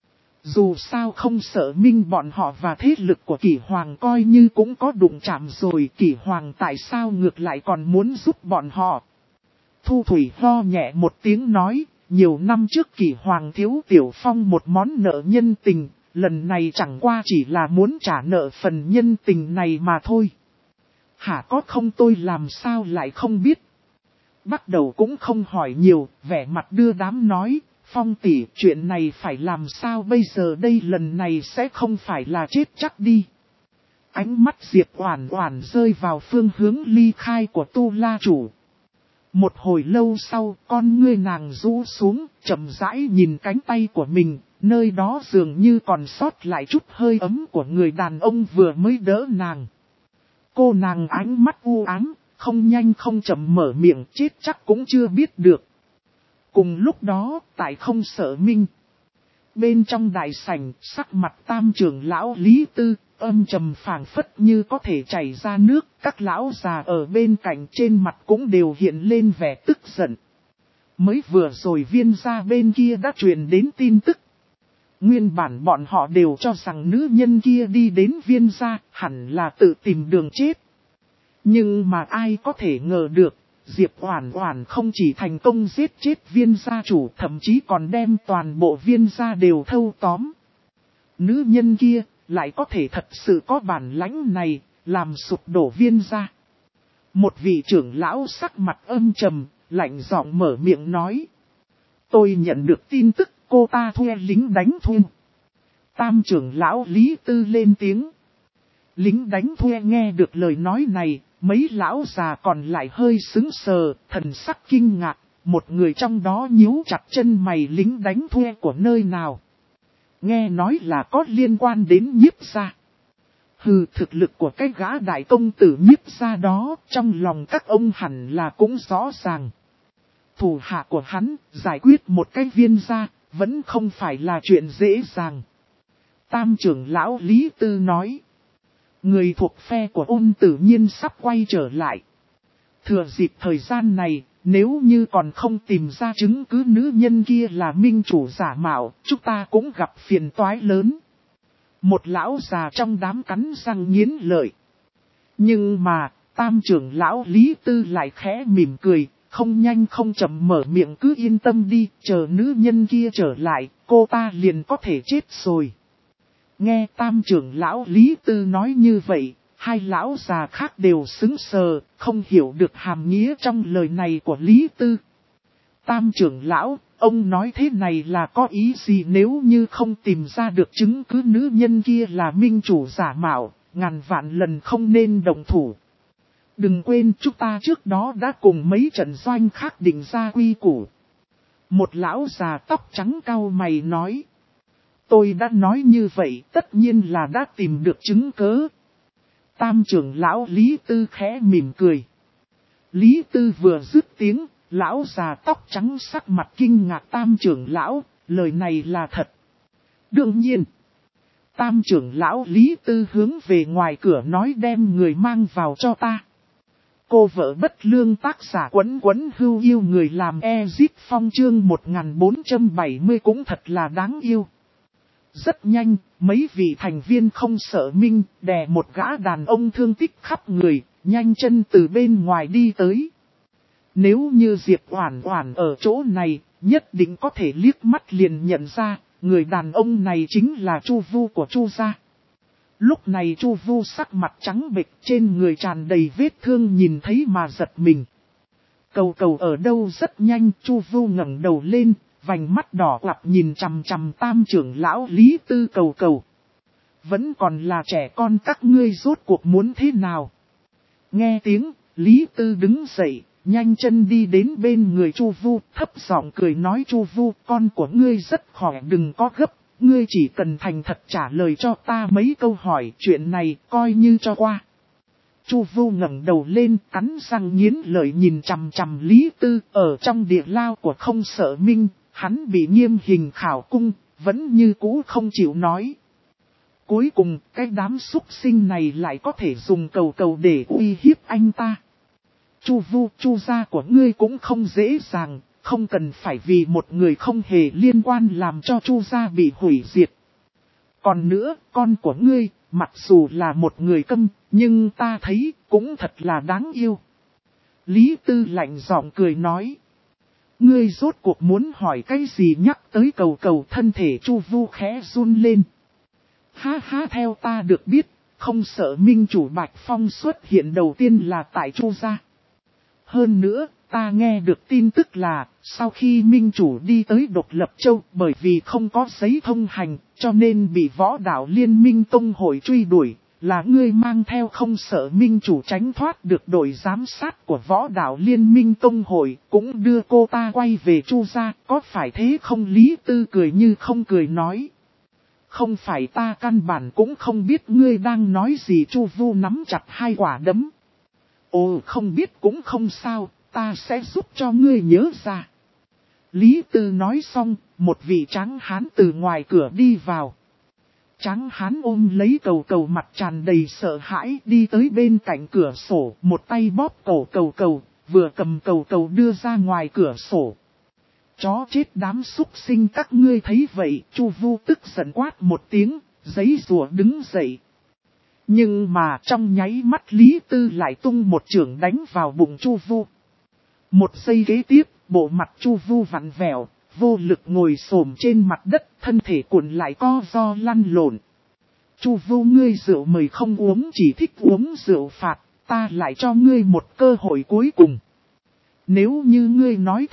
Dù sao không sợ minh bọn họ và thế lực của Kỷ Hoàng coi như cũng có đụng chạm rồi, Kỷ Hoàng tại sao ngược lại còn muốn giúp bọn họ? Thu Thủy ho nhẹ một tiếng nói, nhiều năm trước Kỷ Hoàng thiếu Tiểu Phong một món nợ nhân tình, lần này chẳng qua chỉ là muốn trả nợ phần nhân tình này mà thôi. Hả, có không, tôi làm sao lại không biết? Bắt Đầu cũng không hỏi nhiều, vẻ mặt đưa đám nói, Phong tỷ, chuyện này phải làm sao bây giờ đây, lần này sẽ không phải là chết chắc đi. Ánh mắt Diệp Oản Oản rơi vào phương hướng ly khai của Tu La chủ. Một hồi lâu sau, con ngươi nàng rũ xuống, chậm rãi nhìn cánh tay của mình, nơi đó dường như còn sót lại chút hơi ấm của người đàn ông vừa mới đỡ nàng. Cô nàng ánh mắt u ám, không nhanh không chậm mở miệng, chết chắc cũng chưa biết được. Cùng lúc đó, tại Không Sợ Minh, bên trong đại sảnh, sắc mặt Tam trưởng lão Lý Tư, âm trầm phảng phất như có thể chảy ra nước, các lão già ở bên cạnh trên mặt cũng đều hiện lên vẻ tức giận. Mới vừa rồi Viên gia bên kia đã truyền đến tin tức. Nguyên bản bọn họ đều cho rằng nữ nhân kia đi đến Viên gia, hẳn là tự tìm đường chết. Nhưng mà ai có thể ngờ được, Diệp Oản Oản không chỉ thành công giết chết Viên gia chủ, thậm chí còn đem toàn bộ Viên gia đều thâu tóm. Nữ nhân kia lại có thể thật sự có bản lãnh này, làm sụp đổ Viên gia. Một vị trưởng lão sắc mặt âm trầm, lạnh giọng mở miệng nói. Tôi nhận được tin tức cô ta thuê lính đánh thuê. Tam trưởng lão Lý Tư lên tiếng. Lính đánh thuê nghe được lời nói này, mấy lão già còn lại hơi sững sờ, thần sắc kinh ngạc, một người trong đó nhíu chặt chân mày lính đánh thuê của nơi nào. Nghe nói là có liên quan đến Nhiếp gia. Hừ, thực lực của cái gã đại công tử Nhiếp gia đó, trong lòng các ông hẳn là cũng rõ ràng. Thủ hạ của hắn, giải quyết một cái viên gia, vẫn không phải là chuyện dễ dàng. Tam trưởng lão Lý Tư nói. Người thuộc phe của Ôn Tử Nhiên sắp quay trở lại. Thừa dịp thời gian này, nếu như còn không tìm ra chứng cứ nữ nhân kia là minh chủ giả mạo, chúng ta cũng gặp phiền toái lớn. Một lão già trong đám cắn răng nghiến lợi. Nhưng mà, tam trưởng lão Lý Tư lại khẽ mỉm cười, không nhanh không chậm mở miệng, cứ yên tâm đi, chờ nữ nhân kia trở lại, cô ta liền có thể chết rồi. Nghe tam trưởng lão Lý Tư nói như vậy, hai lão già khác đều sững sờ, không hiểu được hàm nghĩa trong lời này của Lý Tư. Tam trưởng lão, ông nói thế này là có ý gì? Nếu như không tìm ra được chứng cứ nữ nhân kia là minh chủ giả mạo, ngàn vạn lần không nên động thủ. Đừng quên chúng ta trước đó đã cùng mấy trận doanh khác định ra quy củ. Một lão già tóc trắng cau mày nói. Tôi đã nói như vậy, tất nhiên là đã tìm được chứng cớ. Tam trưởng lão Lý Tư khẽ mỉm cười. Lý Tư vừa dứt tiếng, lão già tóc trắng sắc mặt kinh ngạc. Tam trưởng lão, lời này là thật. Đương nhiên. Tam trưởng lão Lý Tư hướng về ngoài cửa nói, đem người mang vào cho ta. Cô vợ bất lương tác giả Quấn Quấn Hưu Yêu người làm Ezip Phong chương 1470 cũng thật là đáng yêu. Rất nhanh, mấy vị thành viên không sợ minh, đè một gã đàn ông thương tích khắp người, nhanh chân từ bên ngoài đi tới. Nếu như Diệp Oản Oản ở chỗ này, nhất định có thể liếc mắt liền nhận ra, người đàn ông này chính là Chu Vu của Chu gia. Lúc này Chu Vu sắc mặt trắng bệch, trên người tràn đầy vết thương, nhìn thấy mà giật mình. Cầu cầu ở đâu? Rất nhanh, Chu Vu ngẩng đầu lên, vành mắt đỏ quặp nhìn chằm chằm tam trưởng lão Lý Tư. Cầu cầu, vẫn còn là trẻ con, các ngươi rốt cuộc muốn thế nào? Nghe tiếng, Lý Tư đứng dậy, nhanh chân đi đến bên người Chu Vu, thấp giọng cười nói, Chu Vu, con của ngươi rất khỏe, đừng có gấp, ngươi chỉ cần thành thật trả lời cho ta mấy câu hỏi, chuyện này coi như cho qua. Chu Vu ngẩng đầu lên, cắn răng nghiến lợi nhìn chằm chằm Lý Tư. Ở trong địa lao của không sợ minh, hắn bị nghiêm hình khảo cung, vẫn như cũ không chịu nói. Cuối cùng, cái đám súc sinh này lại có thể dùng cầu cầu để uy hiếp anh ta. Chu Vu, Chu gia của ngươi cũng không dễ dàng, không cần phải vì một người không hề liên quan làm cho Chu gia bị hủy diệt. Còn nữa, con của ngươi, mặc dù là một người câm, nhưng ta thấy cũng thật là đáng yêu. Lý Tư lạnh giọng cười nói. Ngươi rốt cuộc muốn hỏi cái gì? Nhắc tới cầu cầu, thân thể Chu Vu khẽ run lên. Ha ha, theo ta được biết, không sợ minh chủ Bạch Phong xuất hiện đầu tiên là tại Chu gia. Hơn nữa, ta nghe được tin tức là, sau khi minh chủ đi tới Độc Lập Châu, bởi vì không có giấy thông hành, cho nên bị võ đạo liên minh tông hội truy đuổi, là ngươi mang theo không sợ minh chủ tránh thoát được đội giám sát của võ đạo liên minh tông hội, cũng đưa cô ta quay về Chu gia, có phải thế không? Lý Tư cười như không cười nói. Không phải, ta căn bản cũng không biết ngươi đang nói gì. Chu Vu nắm chặt hai quả đấm. Ồ, không biết cũng không sao, ta sẽ giúp cho ngươi nhớ ra. Lý Tư nói xong, một vị tráng hán từ ngoài cửa đi vào. Tráng hán ôm lấy cầu cầu, mặt tràn đầy sợ hãi, đi tới bên cạnh cửa sổ, một tay bóp cổ cầu cầu, vừa cầm cầu cầu đưa ra ngoài cửa sổ. Chó chết, đám súc sinh các ngươi thấy vậy, Chu Vu tức giận quát một tiếng, giấy rùa đứng dậy. Nhưng mà trong nháy mắt Lý Tư lại tung một chưởng đánh vào bụng Chu Vu. Một giây kế tiếp, bộ mặt Chu Vu vặn vẹo, vô lực ngồi xổm trên mặt đất, thân thể cuộn lại co ro lăn lộn. Chu Vu, ngươi rượu mời không uống, chỉ thích uống rượu phạt, ta lại cho ngươi một cơ hội cuối cùng. Nếu như ngươi nói thật,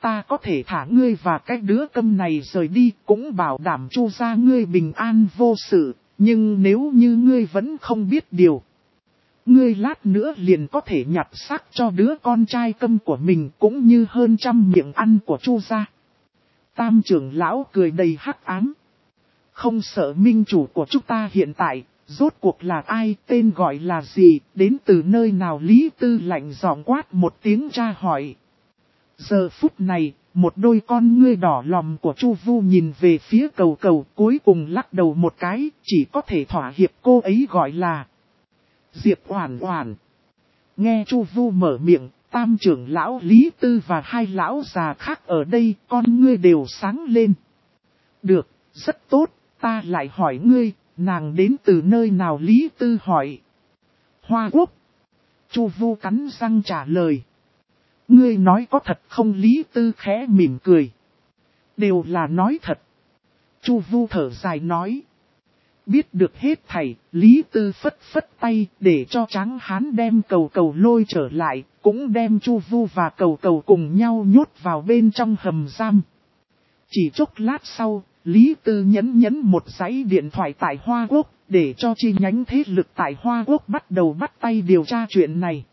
ta có thể thả ngươi và cái đứa câm này rời đi, cũng bảo đảm Chu gia ngươi bình an vô sự, nhưng nếu như ngươi vẫn không biết điều, ngươi lát nữa liền có thể nhặt xác cho đứa con trai câm của mình, cũng như hơn 100 miệng ăn của Chu gia. Tam trưởng lão cười đầy hắc ám. Không sợ minh chủ của chúng ta hiện tại, rốt cuộc là ai, tên gọi là gì, đến từ nơi nào? Lý Tư lạnh giọng quát một tiếng tra hỏi. Giờ phút này, một đôi con ngươi đỏ lòm của Chu Vu nhìn về phía Cầu Cầu, cuối cùng lắc đầu một cái, chỉ có thể thỏa hiệp. Cô ấy gọi là Diệp Oản Oản. Nghe Chu Vu mở miệng, tam trưởng lão Lý Tư và hai lão già khác ở đây, con ngươi đều sáng lên. Được, rất tốt, ta lại hỏi ngươi, nàng đến từ nơi nào? Lý Tư hỏi. Hoa Quốc. Chu Vu cắn răng trả lời. Ngươi nói có thật không? Lý Tư khẽ mỉm cười. Đều là nói thật. Chu Vu thở dài nói. Biết được hết thảy, Lý Tư phất phất tay để cho Tráng Hán đem Cầu Cầu lôi trở lại, cũng đem Chu Vu và Cầu Cầu cùng nhau nhốt vào bên trong hầm giam. Chỉ chốc lát sau, Lý Tư nhấn một dãy điện thoại tại Hoa Quốc, để cho chi nhánh thế lực tại Hoa Quốc bắt đầu bắt tay điều tra chuyện này.